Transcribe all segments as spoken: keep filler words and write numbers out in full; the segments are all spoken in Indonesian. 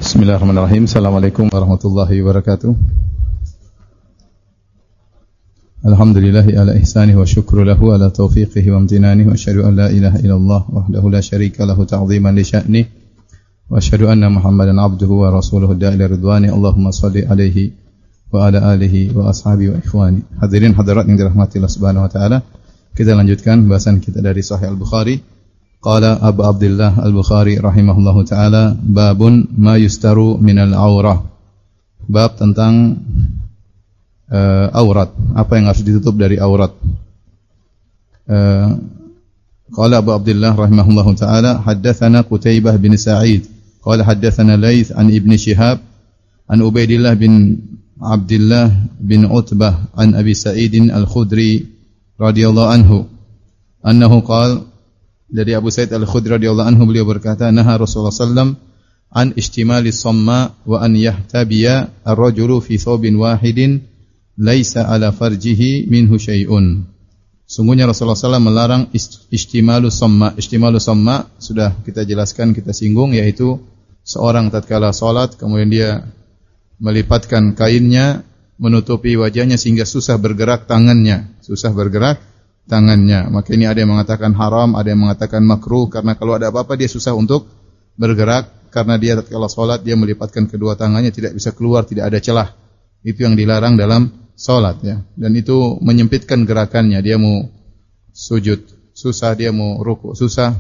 Bismillahirrahmanirrahim. Assalamualaikum warahmatullahi wabarakatuh. Alhamdulillahi ala ihsanihi wa syukru lahu ala taufiqihi wa amtinanihi wa asyhadu an la ilaha illallah wahdahu la syarika lahu ta'ziman li sya'ni wa asyhadu anna Muhammadan abduhu wa rasuluhu da'ila ridwani. Allahumma shalli alaihi wa ala alihi wa ashabihi wa ikhwani. Hadirin hadirat yang dirahmati Allah Subhanahu wa taala. Kita lanjutkan bahasan kita dari Sahih Al-Bukhari. Qala Abu Abdullah Al-Bukhari rahimahullahu taala, babun ma yustaru minal aurah. Bab tentang uh, aurat, apa yang harus ditutup dari aurat. Uh, Qala Abu Abdullah rahimahullahu taala, haddatsana Qutaibah bin Sa'id, qala haddatsana Laits an Ibn Shihab an Ubaidillah bin Abdullah bin Utbah an Abi Sa'id Al-Khudri radhiyallahu anhu annahu qala, dari Abu Sa'id Al-Khudri radhiyallahu anhu, beliau berkata, naha Rasulullah sallallahu alaihi wasallam an istimali samma wa an yahtabiya ar-rajulu fi thawbin wahidin laisa ala farjihi minhu syai'un. Sungguhnya Rasulullah sallallahu alaihi wasallam melarang istimalu samma. Istimalu samma sudah kita jelaskan, kita singgung, yaitu seorang tatkala salat kemudian dia melipatkan kainnya menutupi wajahnya sehingga susah bergerak tangannya, susah bergerak tangannya. Maka ini ada yang mengatakan haram, ada yang mengatakan makruh, karena kalau ada apa-apa dia susah untuk bergerak, karena dia tatkala salat dia melipatkan kedua tangannya, tidak bisa keluar, tidak ada celah. Itu yang dilarang dalam salat, ya. Dan itu menyempitkan gerakannya, dia mau sujud susah, dia mau ruku susah.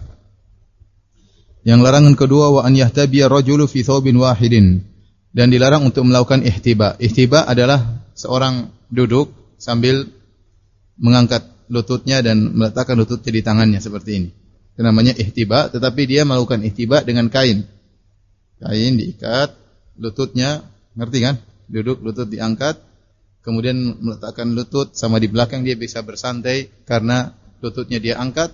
Yang larangan kedua, wa an yahtabiya rajulu fi thawbin wahidin, dan dilarang untuk melakukan ihtiba. Ihtiba adalah seorang duduk sambil mengangkat lututnya dan meletakkan lututnya di tangannya seperti ini. Itu namanya ihtiba, tetapi dia melakukan ihtiba dengan kain. Kain diikat, lututnya, ngerti kan? Duduk, lutut diangkat, kemudian meletakkan lutut sama di belakang, dia bisa bersantai karena lututnya dia angkat.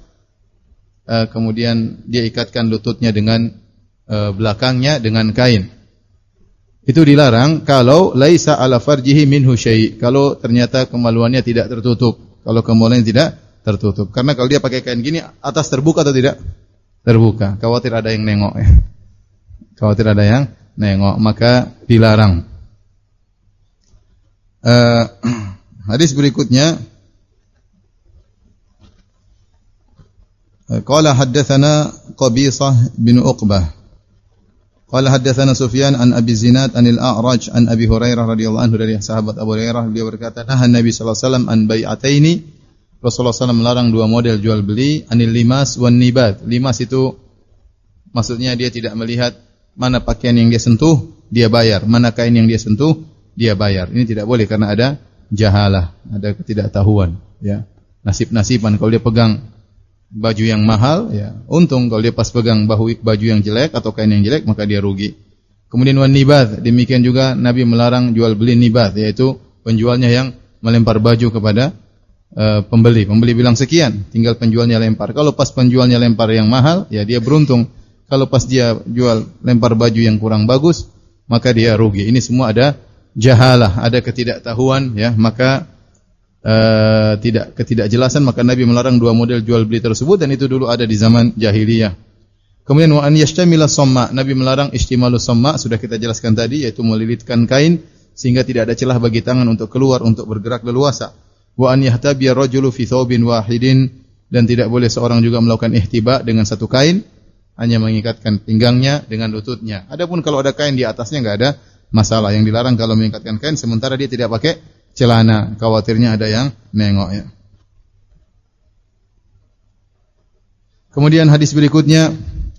Kemudian dia ikatkan lututnya dengan belakangnya dengan kain. Itu dilarang kalau laisa ala farjihi minhu syai', kalau ternyata kemaluannya tidak tertutup. Kalau kemaluannya tidak tertutup. Karena kalau dia pakai kain gini, atas terbuka atau tidak? Terbuka. Khawatir ada yang nengok, ya. Khawatir ada yang nengok, maka dilarang. Uh, hadis berikutnya, qala haddatsana Qabisah bin Uqbah, qala haddatsana Sufyan an Abi Zinad anil A'raj an Abi Hurairah radhiyallahu anhu, dari sahabat Abu Hurairah, beliau berkata, nah Nabi sallallahu alaihi wasallam an bai'ataini, Rasulullah sallallahu alaihi wasallam melarang dua model jual beli, anil limas wan nibat. Limas itu maksudnya dia tidak melihat mana pakaian yang dia sentuh, dia bayar, mana kain yang dia sentuh, dia bayar. Ini tidak boleh karena ada jahalah, ada ketidaktahuan, ya. Nasib-nasiban, kalau dia pegang baju yang mahal, ya untung. Kalau dia pas pegang bahu, baju yang jelek atau kain yang jelek, maka dia rugi. Kemudian wan nibat, demikian juga Nabi melarang jual beli nibat, yaitu penjualnya yang melempar baju kepada uh, pembeli. Pembeli bilang sekian, tinggal penjualnya lempar. Kalau pas penjualnya lempar yang mahal, ya dia beruntung. Kalau pas dia jual lempar baju yang kurang bagus, maka dia rugi. Ini semua ada jahalah, ada ketidaktahuan, ya. Maka Uh, tidak ketidakjelasan, maka Nabi melarang dua model jual beli tersebut, dan itu dulu ada di zaman jahiliyah. Kemudian wa an yashtamila samma, Nabi melarang istimalu samma, sudah kita jelaskan tadi, yaitu melilitkan kain sehingga tidak ada celah bagi tangan untuk keluar, untuk bergerak leluasa. Wa an yahtabiya rajulu fi thawbin wahidin, dan tidak boleh seorang juga melakukan ihtiba dengan satu kain, hanya mengikatkan pinggangnya dengan lututnya. Adapun kalau ada kain di atasnya enggak ada masalah. Yang dilarang kalau mengikatkan kain sementara dia tidak pakai celana, khawatirnya ada yang nengok, ya. Kemudian hadis berikutnya,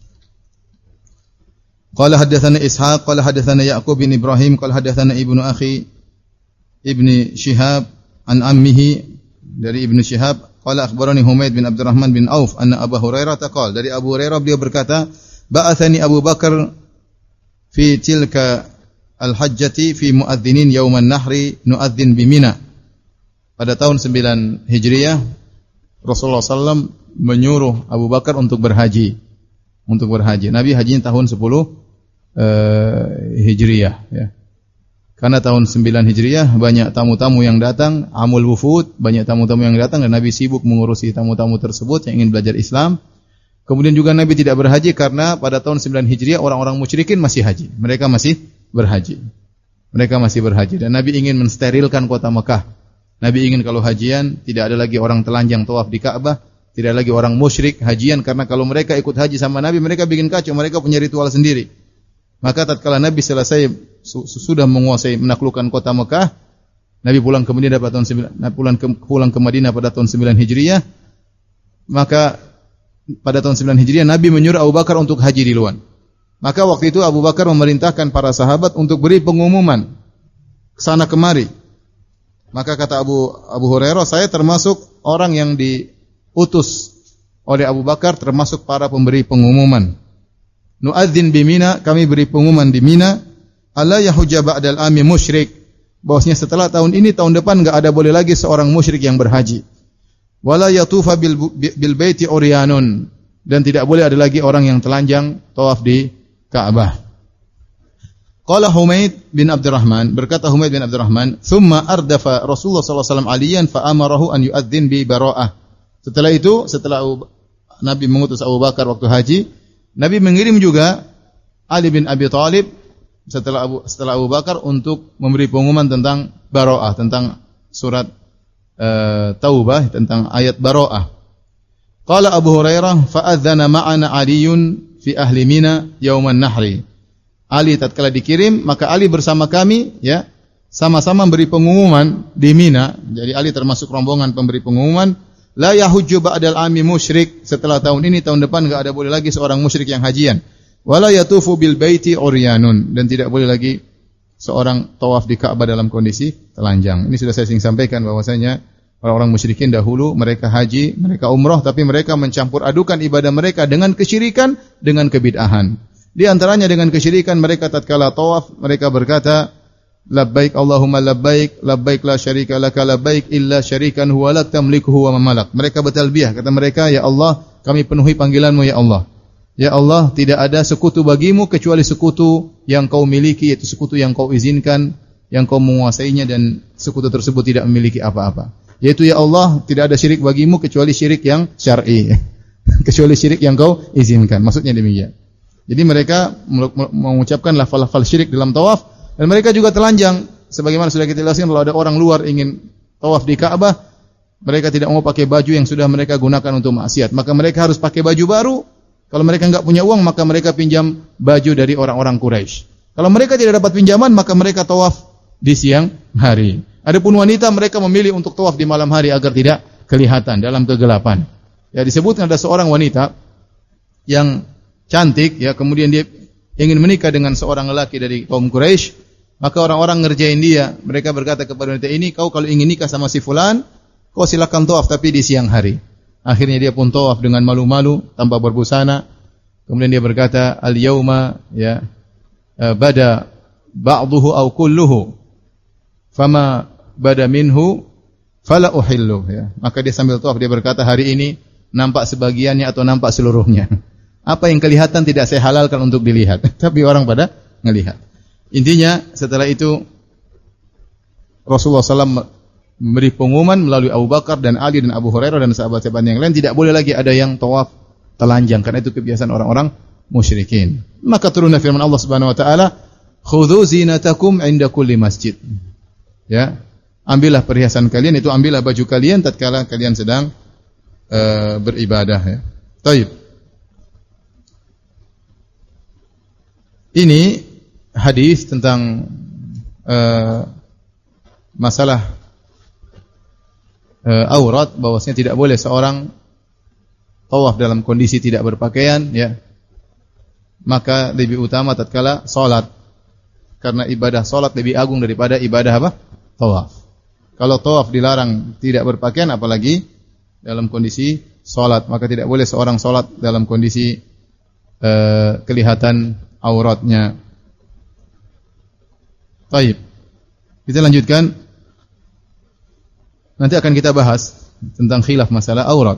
qala haddatsana Ishaq qala haddatsana Ya'qub bin Ibrahim qala haddatsana Ibnu Akhi Ibni Shihab an ammihi, dari Ibnu Shihab, qala akhbarani Humaid bin Abdurrahman bin Auf anna Abu Hurairah taqal, dari Abu Hurairah beliau berkata, ba'athani Abu Bakar fi tilka al-hajjati fi muadzinin yauman nahri nuadzin bi Mina. Pada tahun sembilan Hijriah, Rasulullah sallallahu alaihi wasallam menyuruh Abu Bakar untuk berhaji. Untuk berhaji. Nabi hajinya tahun sepuluh uh, Hijriah, ya. Karena tahun sembilan Hijriah banyak tamu-tamu yang datang, amul wufud, banyak tamu-tamu yang datang, dan Nabi sibuk mengurusi tamu-tamu tersebut yang ingin belajar Islam. Kemudian juga Nabi tidak berhaji karena pada tahun sembilan Hijriah orang-orang musyrikin masih haji. Mereka masih berhaji. Mereka masih berhaji dan Nabi ingin mensterilkan kota Mekah. Nabi ingin kalau hajian tidak ada lagi orang telanjang tawaf di Ka'bah, tidak ada lagi orang musyrik hajian karena kalau mereka ikut haji sama Nabi mereka bikin kacau, mereka punya ritual sendiri. Maka tatkala Nabi selesai sudah menguasai menaklukkan kota Mekah, Nabi pulang ke Madinah pada tahun sembilan, pulang ke pulang ke Madinah pada tahun sembilan Hijriah. Maka pada tahun sembilan Hijriah Nabi menyuruh Abu Bakar untuk haji di luar. Maka waktu itu Abu Bakar memerintahkan para sahabat untuk beri pengumuman ke sana kemari. Maka kata Abu Abu Hurairah, saya termasuk orang yang diutus oleh Abu Bakar, termasuk para pemberi pengumuman. Nu'adzin bi Mina, kami beri pengumuman di Mina, alla yahujja ba'dal ami musyrik. Bahwasanya setelah tahun ini tahun depan enggak ada boleh lagi seorang musyrik yang berhaji. Wala yatufa bil, bil baiti uryanun, dan tidak boleh ada lagi orang yang telanjang tawaf di Ka'bah. Qala Humaid bin Abdurrahman, berkata Humaid bin Abdurrahman, "Tsumma ardafa Rasulullah sallallahu alaihi wasallam Aliyan fa amarahu an yu'adzin bi bara'ah." Setelah itu, setelah Nabi mengutus Abu Bakar waktu haji, Nabi mengirim juga Ali bin Abi Thalib setelah Abu setelah Abu Bakar untuk memberi pengumuman tentang bara'ah, tentang surat uh, Taubah, tentang ayat bara'ah. Qala Abu Hurairah, fa adzana ma'ana Aliyun fi ahli Mina yauman nahri. Ali tatkala dikirim, maka Ali bersama kami ya, sama-sama beri pengumuman di Mina. Jadi Ali termasuk rombongan pemberi pengumuman, la yahujju ba'dal ami musyrik, setelah tahun ini tahun depan enggak ada boleh lagi seorang musyrik yang hajian. Wala yatufu bil baiti uryanun, dan tidak boleh lagi seorang tawaf di Ka'bah dalam kondisi telanjang. Ini sudah saya sing sampaikan bahwasanya orang-orang musyrikin dahulu mereka haji, mereka umrah, tapi mereka mencampur adukan ibadah mereka dengan kesyirikan, dengan kebid'ahan. Di antaranya dengan kesyirikan mereka tatkala tawaf, mereka berkata, labbaik Allahumma labbaik, labbaik la syarika laka labbaik illa syarikan huwa lak tamlikuhu wa mamalak. Mereka bertalbiyah, kata mereka, ya Allah, kami penuhi panggilanmu ya Allah. Ya Allah, tidak ada sekutu bagimu kecuali sekutu yang kau miliki, yaitu sekutu yang kau izinkan, yang kau menguasainya, dan sekutu tersebut tidak memiliki apa-apa. Yaitu ya Allah, tidak ada syirik bagimu kecuali syirik yang syar'i. Kecuali syirik yang kau izinkan. Maksudnya demikian. Jadi mereka mengucapkan lafal-lafal syirik dalam tawaf, dan mereka juga telanjang. Sebagaimana sudah kita jelaskan, kalau ada orang luar ingin tawaf di Ka'bah, mereka tidak mau pakai baju yang sudah mereka gunakan untuk maksiat. Maka mereka harus pakai baju baru. Kalau mereka enggak punya uang, maka mereka pinjam baju dari orang-orang Quraisy. Kalau mereka tidak dapat pinjaman, maka mereka tawaf di siang hari. Adapun wanita, mereka memilih untuk tawaf di malam hari agar tidak kelihatan dalam kegelapan. Ya, disebutkan ada seorang wanita yang cantik, ya, kemudian dia ingin menikah dengan seorang lelaki dari kaum Quraisy, maka orang-orang ngerjain dia. Mereka berkata kepada wanita ini, kau kalau ingin nikah sama si fulan, kau silakan tawaf tapi di siang hari. Akhirnya dia pun tawaf dengan malu-malu tanpa berbusana. Kemudian dia berkata, al-yauma ya bada ba'duhu aw kulluhu fama bada minhu fala uhillu, ya. Maka dia sambil tawaf dia berkata, hari ini nampak sebagiannya atau nampak seluruhnya. Apa yang kelihatan tidak saya halalkan untuk dilihat, tapi orang pada ngelihat. Intinya setelah itu Rasulullah sallallahu alaihi wasallam memberi pengumuman melalui Abu Bakar dan Ali dan Abu Hurairah dan sahabat-sahabat yang lain, tidak boleh lagi ada yang tawaf telanjang, karena itu kebiasaan orang-orang musyrikin. Maka turunlah firman Allah Subhanahu wa taala, khudhu zinatakum 'inda kulli masjid. Ya, ambillah perhiasan kalian, itu ambillah baju kalian tatkala kalian sedang uh, beribadah, ya. Baik. Ini hadis tentang uh, masalah uh, aurat, bahwasanya tidak boleh seorang tawaf dalam kondisi tidak berpakaian, ya. Maka lebih utama tatkala salat, karena ibadah salat lebih agung daripada ibadah apa? Tawaf. Kalau tawaf dilarang tidak berpakaian, apalagi dalam kondisi salat, maka tidak boleh seorang salat dalam kondisi uh, kelihatan auratnya. Baik. Kita lanjutkan. Nanti akan kita bahas tentang khilaf masalah aurat.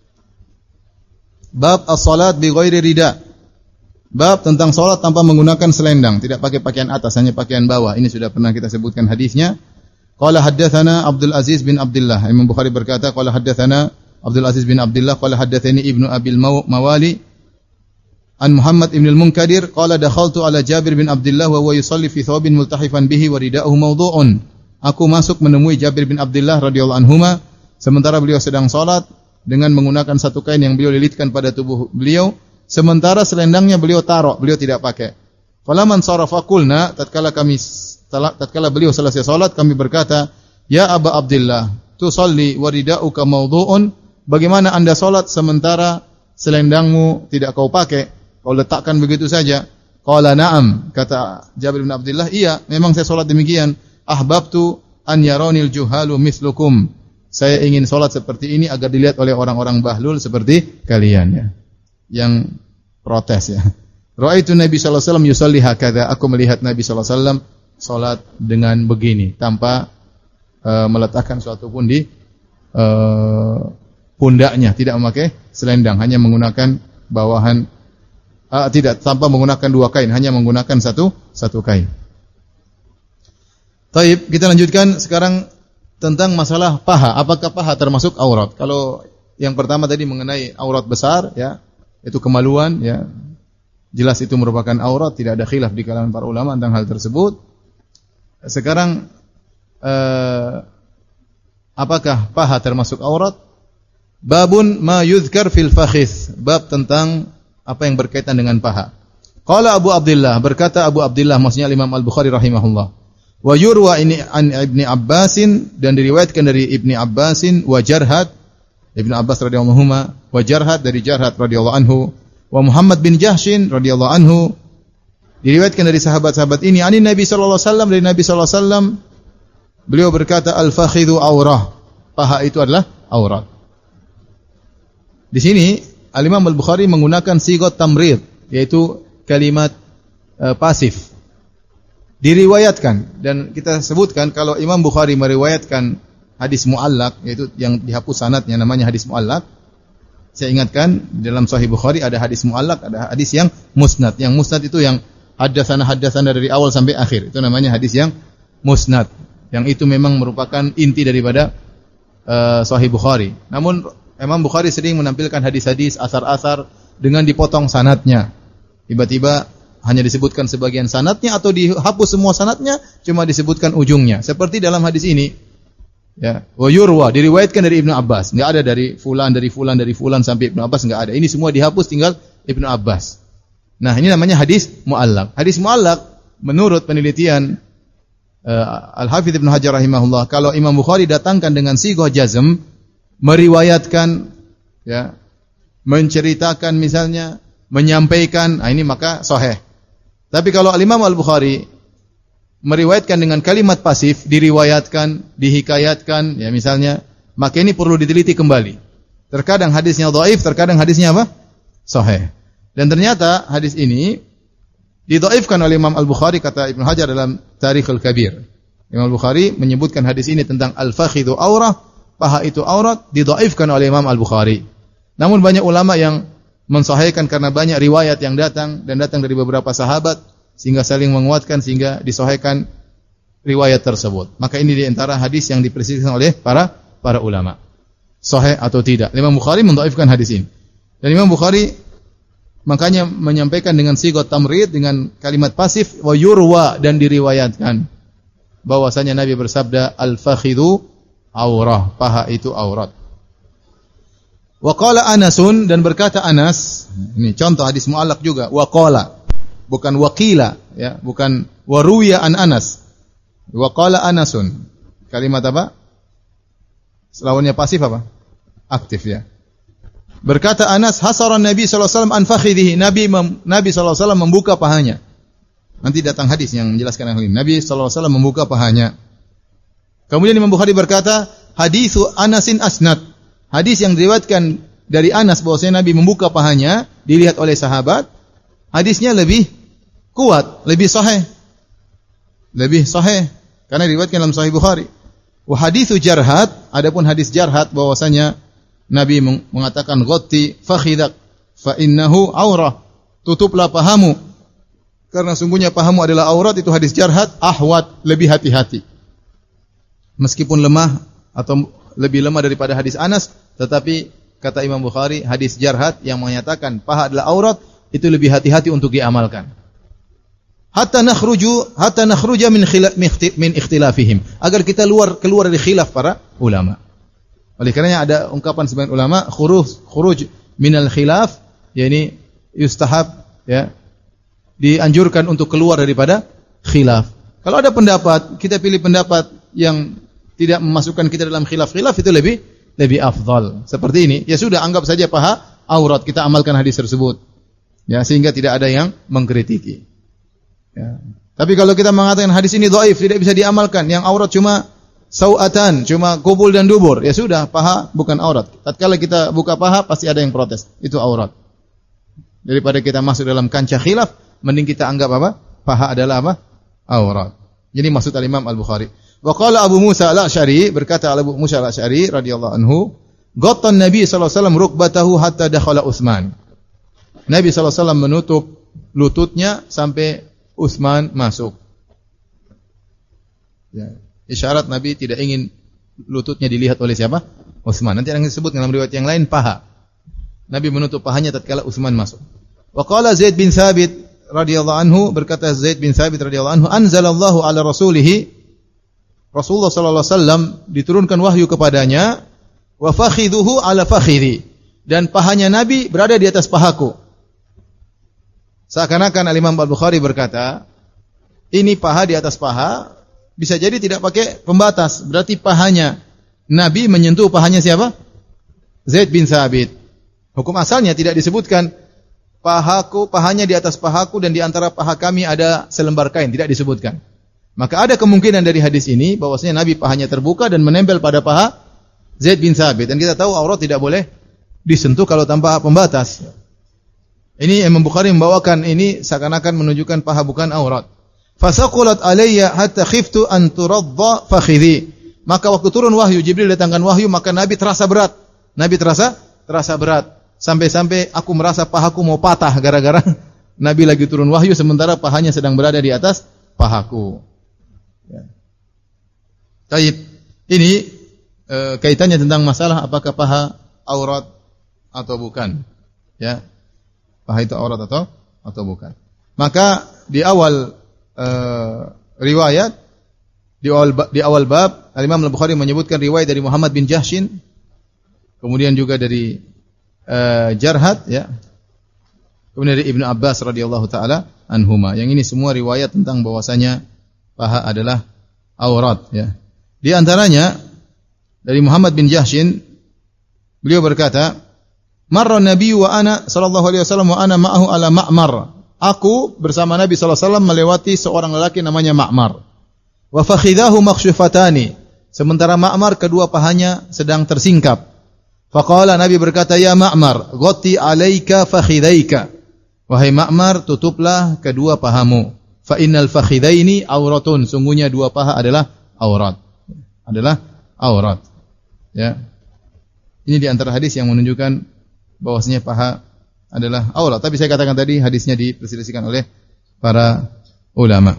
Bab as-salat bi ghairi rida. Bab tentang salat tanpa menggunakan selendang, tidak pakai pakaian atas, hanya pakaian bawah. Ini sudah pernah kita sebutkan hadisnya. Qala haddatsana Abdul Aziz bin Abdullah. Imam Bukhari berkata, qala haddatsana Abdul Aziz bin Abdullah qala haddatsani Ibnu Abil Mawali an Muhammad ibn al-Munkadir qala dakhaltu ala Jabir bin Abdullah wa huwa yusalli fi thawbin multahifan bihi wa rida'uhu mawdu'un. Aku masuk menemui Jabir bin Abdullah radhiyallahu anhuma sementara beliau sedang salat dengan menggunakan satu kain yang beliau lilitkan pada tubuh beliau, sementara selendangnya beliau taruh, beliau tidak pakai. Falaman sarafa qulna, tatkala kami tatkala beliau selesai salat kami berkata, "Ya Aba Abdullah, tusalli wa rida'uka mawdu'un?" Bagaimana Anda salat sementara selendangmu tidak kau pakai, kau letakkan begitu saja? Qala na'am, kata Jabir bin Abdullah, iya, memang saya salat demikian. Ahbabtu an yaronil juhalu mislukum. Saya ingin salat seperti ini agar dilihat oleh orang-orang bahlul seperti kalian, ya. Yang protes, ya. Ra'aitu Nabi sallallahu alaihi wasallam yusalli hakadha. Aku melihat Nabi sallallahu alaihi wasallam salat dengan begini tanpa uh, meletakkan suatu pun di uh, pundaknya, tidak memakai selendang, hanya menggunakan bawahan uh, tidak tanpa menggunakan dua kain, hanya menggunakan satu satu kain. Taib, kita lanjutkan sekarang tentang masalah paha. Apakah paha termasuk aurat? Kalau yang pertama tadi mengenai aurat besar, ya, itu kemaluan, ya. Jelas itu merupakan aurat, tidak ada khilaf di kalangan para ulama tentang hal tersebut. Sekarang eh, apakah paha termasuk aurat? Babun ma yuzkar fil fakhis, bab tentang apa yang berkaitan dengan paha. Qala Abu Abdullah, berkata Abu Abdullah, maksudnya Imam Al-Bukhari rahimahullah. Wa yurwa ini an Ibni Abbasin, dan diriwayatkan dari Ibni Abbasin, wa Jarhad, Ibnu Abbas radhiyallahu anhu, wa Jarhad dari Jarhad radhiyallahu anhu, wa Muhammad bin Jahshin radhiyallahu anhu, diriwayatkan dari sahabat-sahabat ini, ani Nabi sallallahu alaihi wasallam, dari Nabi sallallahu alaihi wasallam, beliau berkata, al-fakhidhu aurah, paha itu adalah aurat. Di sini Al-Imam Al-Bukhari menggunakan sigot tamrid, yaitu kalimat uh, pasif. Diriwayatkan, dan kita sebutkan kalau Imam Bukhari meriwayatkan hadis mu'allaq, yaitu yang dihapus sanadnya, namanya hadis mu'allaq. Saya ingatkan, dalam Sahih Bukhari ada hadis mu'allaq, ada hadis yang musnad. Yang musnad itu yang haddatsana-haddatsana dari awal sampai akhir. Itu namanya hadis yang musnad. Yang itu memang merupakan inti daripada uh, Sahih Bukhari. Namun Imam Bukhari sering menampilkan hadis-hadis, asar-asar dengan dipotong sanadnya. Tiba-tiba hanya disebutkan sebagian sanadnya atau dihapus semua sanadnya, cuma disebutkan ujungnya. Seperti dalam hadis ini, ya, wa yurwa, diriwayatkan dari Ibnu Abbas. Enggak ada dari fulan, dari fulan, dari fulan sampai Ibnu Abbas, enggak ada. Ini semua dihapus, tinggal Ibnu Abbas. Nah, ini namanya hadis mu'allaq. Hadis mu'allaq menurut penelitian uh, Al-Hafidz Ibnu Hajar rahimahullah, kalau Imam Bukhari datangkan dengan sighah jazm, meriwayatkan, ya, menceritakan misalnya, menyampaikan, nah ini maka sahih. Tapi kalau Al-Imam Al-Bukhari meriwayatkan dengan kalimat pasif, diriwayatkan, dihikayatkan, ya misalnya, maka ini perlu diteliti kembali. Terkadang hadisnya dhaif, terkadang hadisnya apa? Sahih. Dan ternyata hadis ini didhaifkan oleh Imam Al-Bukhari, kata Ibnu Hajar dalam Tarikhul Kabir. Imam Al-Bukhari menyebutkan hadis ini tentang al-fakhidhu aurah, paha itu aurat, didhaifkan oleh Imam Al-Bukhari. Namun banyak ulama yang mensahihkan karena banyak riwayat yang datang dan datang dari beberapa sahabat sehingga saling menguatkan sehingga disahihkan riwayat tersebut. Maka ini di antara hadis yang diperselisihkan oleh para para ulama. Sahih atau tidak. Imam Bukhari mendhaifkan hadis ini. Dan Imam Bukhari makanya menyampaikan dengan sighah tamrid, dengan kalimat pasif, wa yurwa, dan diriwayatkan bahwasanya Nabi bersabda, al-fakhidhu aurah, paha itu aurat. Wa qala Anasun, dan berkata Anas, ini contoh hadis mu'allaq juga, wa qala, bukan waqila, ya, bukan waruya an Anas. Wa qala Anasun. Kalimat apa? Lawannya pasif apa? Aktif, ya. Berkata Anas, hasara Nabi sallallahu alaihi wasallam an fakhidhihi. Nabi mem, Nabi sallallahu alaihi wasallam membuka pahanya. Nanti datang hadis yang menjelaskan hal ini. Nabi sallallahu alaihi wasallam membuka pahanya. Kemudian Imam Bukhari berkata, haditsu Anasin asnad. Hadis yang diriwayatkan dari Anas bahwasanya Nabi membuka pahanya, dilihat oleh sahabat, hadisnya lebih kuat, lebih sahih. Lebih sahih karena diriwayatkan dalam Sahih Bukhari. Wa haditsu Jarhad, adapun hadis Jarhad bahwasanya Nabi mengatakan ghatti fakhidak fa innahu aurah. Tutuplah pahamu karena sungguhnya pahamu adalah aurat, itu hadis Jarhad. Ahwat, lebih hati-hati. Meskipun lemah atau lebih lemah daripada hadis Anas, tetapi kata Imam Bukhari, hadis Jarhad yang menyatakan paha adalah aurat itu lebih hati-hati untuk diamalkan. Hatta nakhruju hatta nakhruja min khilaf min ikhtilafihim, agar kita keluar keluar dari khilaf para ulama. Oleh karenanya ada ungkapan sebagian ulama, khuruj khuruj minal khilaf, yakni yustahab, ya, dianjurkan untuk keluar daripada khilaf. Kalau ada pendapat, kita pilih pendapat yang tidak memasukkan kita dalam khilaf-khilaf, itu lebih lebih afdal. Seperti ini, ya sudah, anggap saja paha aurat, kita amalkan hadis tersebut. Ya, sehingga tidak ada yang mengkritiki. Ya. Tapi kalau kita mengatakan hadis ini dhaif, tidak bisa diamalkan, yang aurat cuma sau'atan, cuma kubul dan dubur, ya sudah, paha bukan aurat. Tatkala kita buka paha pasti ada yang protes, itu aurat. Daripada kita masuk dalam kancah khilaf, mending kita anggap apa? Paha adalah apa? Aurat. Jadi maksud al-Imam Al-Bukhari. Wa qala Abu Musa Al-Asy'ari, berkata Abu Musa Al-Asy'ari radhiyallahu anhu, ghattan Nabi sallallahu alaihi wasallam rukbatahu hatta dakhala Utsman. Nabi sallallahu alaihi wasallam menutup lututnya sampai Utsman masuk. Ya, isyarat Nabi tidak ingin lututnya dilihat oleh siapa? Utsman. Nanti akan disebut dalam riwayat yang lain paha. Nabi menutup pahanya tatkala Utsman masuk. Wa qala Zaid bin Thabit radhiyallahu anhu, berkata Zaid bin Thabit radhiyallahu anhu, anzalallahu ala rasulih, Rasulullah sallallahu alaihi wasallam diturunkan wahyu kepadanya, wa fakhidhuhu ala fakhidhi, dan pahanya Nabi berada di atas pahaku. Seakan-akan Al-Imam Al-Bukhari berkata, ini paha di atas paha, bisa jadi tidak pakai pembatas, berarti pahanya Nabi menyentuh pahanya siapa? Zaid bin Thabit. Hukum asalnya tidak disebutkan pahaku, pahanya di atas pahaku dan di antara paha kami ada selembar kain, tidak disebutkan. Maka ada kemungkinan dari hadis ini bahwasanya Nabi pahanya terbuka dan menempel pada paha Zaid bin Thabit, dan kita tahu aurat tidak boleh disentuh kalau tanpa pembatas. Ini Imam Bukhari membawakan ini seakan-akan menunjukkan paha bukan aurat. Fasaqulat alayya hatta khiftu an turadda fakhidhi. Maka waktu turun wahyu, Jibril datangkan wahyu, maka Nabi terasa berat. Nabi terasa terasa berat sampai-sampai aku merasa pahaku mau patah gara-gara Nabi lagi turun wahyu sementara pahanya sedang berada di atas pahaku. Ya. Baik, ini e, kaitannya tentang masalah apakah paha aurat atau bukan. Ya. Paha itu aurat atau atau bukan. Maka di awal uh, riwayat di awal di awal bab Al-Imam Al-Bukhari menyebutkan riwayat dari Muhammad bin Jahshin, kemudian juga dari uh, Jarhad, ya. Kemudian dari Ibnu Abbas radhiyallahu taala anhuma. Yang ini semua riwayat tentang bahwasanya paha adalah aurat, ya. Di antaranya dari Muhammad bin Jahshin, beliau berkata, marra Nabi wa ana sallallahu alaihi wasallam wa ana ma'ahu ala Ma'mar. Aku bersama Nabi sallallahu alaihi wasallam melewati seorang lelaki namanya Ma'mar. Wa fakhidahu makhshufatani. Sementara Ma'mar kedua pahanya sedang tersingkap. Faqala, Nabi berkata, ya Ma'mar, ghatti alaika fakhidaika. Wahai Ma'mar, tutuplah kedua pahamu. Fa innal fakhidaini auratun. Sungguhnya dua paha adalah aurat. Adalah aurat. Ya. Ini di antara hadis yang menunjukkan bahwasanya paha adalah aurat. Tapi saya katakan tadi hadisnya diperselisihkan oleh para ulama.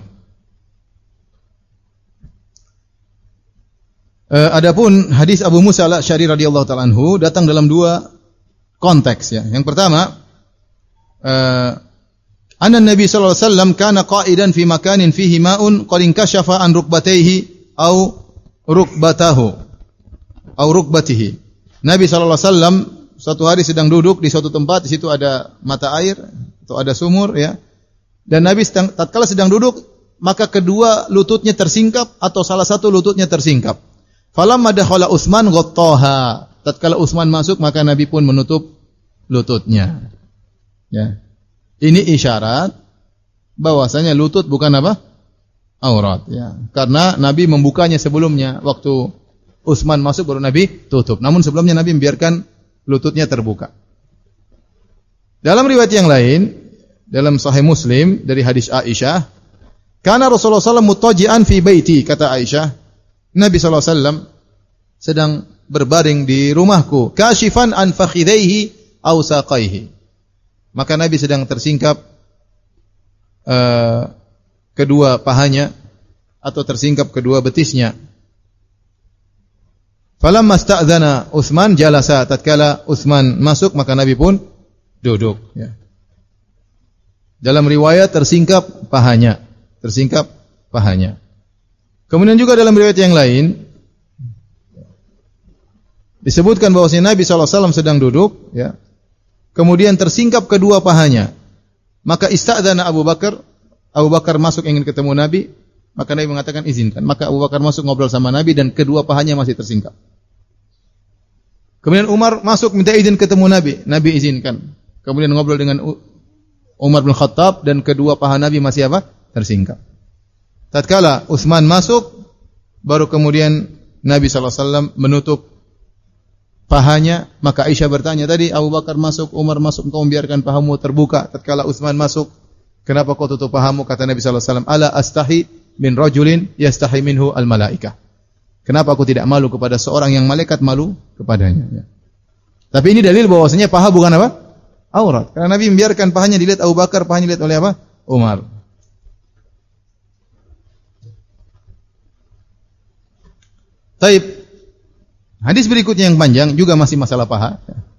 Uh, adapun hadis Abu Musa Al-Asy'ari radhiyallahu ta'ala anhu datang dalam dua konteks, ya. Yang pertama, uh, anna Nabi sallallahu alaihi wasallam kana qa'idan fi makanin fihi ma'un qad inkashafa an rukbatayhi au rukbatahu au rukbatihi. Nabi sallallahu alaihi wasallam suatu hari sedang duduk di suatu tempat, di situ ada mata air atau ada sumur, ya. Dan Nabi sedang, tatkala sedang duduk, maka kedua lututnya tersingkap atau salah satu lututnya tersingkap. Falamma dakhala Utsman ghattaha. Tatkala Utsman masuk, maka Nabi pun menutup lututnya. Ya. Ini isyarat bahwasanya lutut bukan apa? Aurat, ya. Karena Nabi membukanya sebelumnya, waktu Utsman masuk baru Nabi tutup. Namun sebelumnya Nabi membiarkan lututnya terbuka. Dalam riwayat yang lain, dalam Sahih Muslim dari hadis Aisyah, kana Rasulullah sallallahu alaihi wasallam muttaji'an fi baiti, kata Aisyah, Nabi sallallahu alaihi wasallam sedang berbaring di rumahku, kashifan an fakhidaihi aw saqaihi. Maka Nabi sedang tersingkap uh, kedua pahanya atau tersingkap kedua betisnya. Falamma sta'dzana Utsman jalasa, tatkala Utsman masuk maka Nabi pun duduk, ya. Dalam riwayat tersingkap pahanya, tersingkap pahanya. Kemudian juga dalam riwayat yang lain disebutkan bahwasanya Nabi sallallahu alaihi wasallam sedang duduk, ya. Kemudian tersingkap kedua pahanya. Maka ista'dzana Abu Bakar, Abu Bakar masuk ingin ketemu Nabi, maka Nabi mengatakan izinkan. Maka Abu Bakar masuk ngobrol sama Nabi dan kedua pahanya masih tersingkap. Kemudian Umar masuk minta izin ketemu Nabi, Nabi izinkan. Kemudian ngobrol dengan Umar bin Khattab dan kedua paha Nabi masih apa? Tersingkap. Tatkala Utsman masuk, baru kemudian Nabi sallallahu alaihi wasallam menutup pahanya. Maka Aisyah bertanya, tadi Abu Bakar masuk, Umar masuk, engkau membiarkan pahamu terbuka. Tatkala Utsman masuk, kenapa kau tutup pahamu? Kata Nabi sallallahu alaihi wasallam, ala astahi min rajulin yastahi minhu al malaikah. Kenapa aku tidak malu kepada seorang yang malaikat malu kepadanya, ya. Tapi ini dalil bahwasanya paha bukan apa? Aurat. Karena Nabi membiarkan pahanya dilihat Abu Bakar, pahanya dilihat oleh apa? Umar. Taib. Hadis berikutnya yang panjang juga masih masalah paha.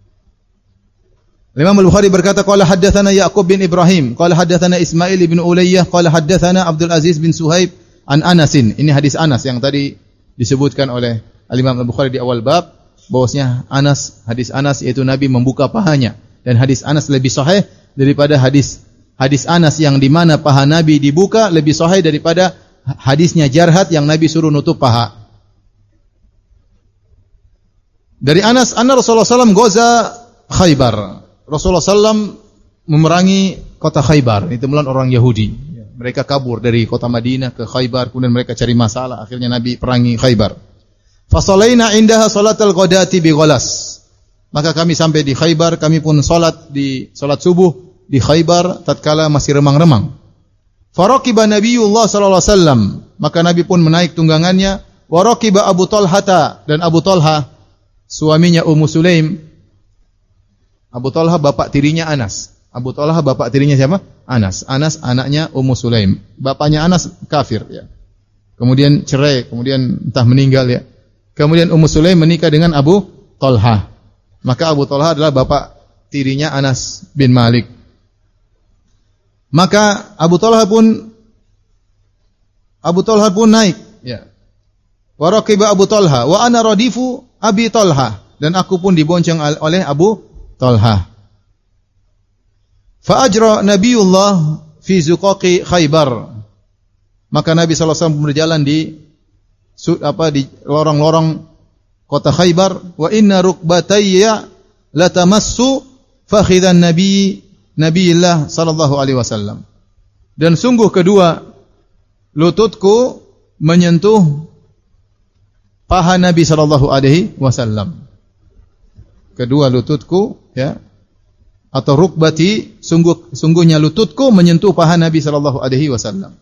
Imam Al-Bukhari berkata, qala haddatsana Ya'qub bin Ibrahim, qala haddatsana Ismail bin Ulayyah, qala haddatsana Abdul Aziz bin Suhaib an Anasin. Ini hadis Anas yang tadi disebutkan oleh Al-Imam Al-Bukhari di awal bab, bahwasanya Anas, hadis Anas yaitu Nabi membuka pahanya, dan hadis Anas lebih sahih daripada hadis hadis Anas yang di mana paha Nabi dibuka, lebih sahih daripada hadisnya Jarhad yang Nabi suruh nutup paha. Dari Anas, anna Rasulullah sallallahu alaihi wasallam ghaza Khaybar. Rasulullah sallallahu alaihi wasallam memerangi kota Khaybar. Itu melawan orang Yahudi. Mereka kabur dari kota Madinah ke Khaybar, kemudian mereka cari masalah, akhirnya Nabi perangi Khaybar. Fasalaina indaha salatal ghadati bi ghalas. Maka kami sampai di Khaybar, kami pun salat di salat subuh di Khaybar tatkala masih remang-remang. Faraqiba Nabiullah sallallahu alaihi wasallam, maka Nabi pun menaik tunggangannya, wa raqiba Abu Talhata, dan Abu Talha suaminya Ummu Sulaim. Abu Talha bapak tirinya Anas. Abu Talha bapak tirinya siapa? Anas. Anas anaknya Ummu Sulaim. Bapaknya Anas kafir, ya. Kemudian cerai, kemudian entah meninggal, ya. Kemudian Ummu Sulaim menikah dengan Abu Talha. Maka Abu Talha adalah bapak tirinya Anas bin Malik. Maka Abu Talha pun Abu Talha pun naik, ya. Wa raqiba Abu Talha wa ana radifu Abi Talha, dan aku pun dibonceng oleh Abu Talha. Fa ajra Nabiullah fi zuqaqi Khaybar. Maka Nabi sallallahu alaihi wasallam berjalan di apa di lorong-lorong kota Khaybar. Wa inna rukbatayya latamassu fakhidan nabi Nabiillah sallallahu alaihi wasallam. Dan sungguh kedua lututku menyentuh paha Nabi sallallahu alaihi wasallam. Kedua lututku, ya, atau rukbati, sungguh sungguhnya lututku menyentuh paha Nabi sallallahu alaihi wasallam.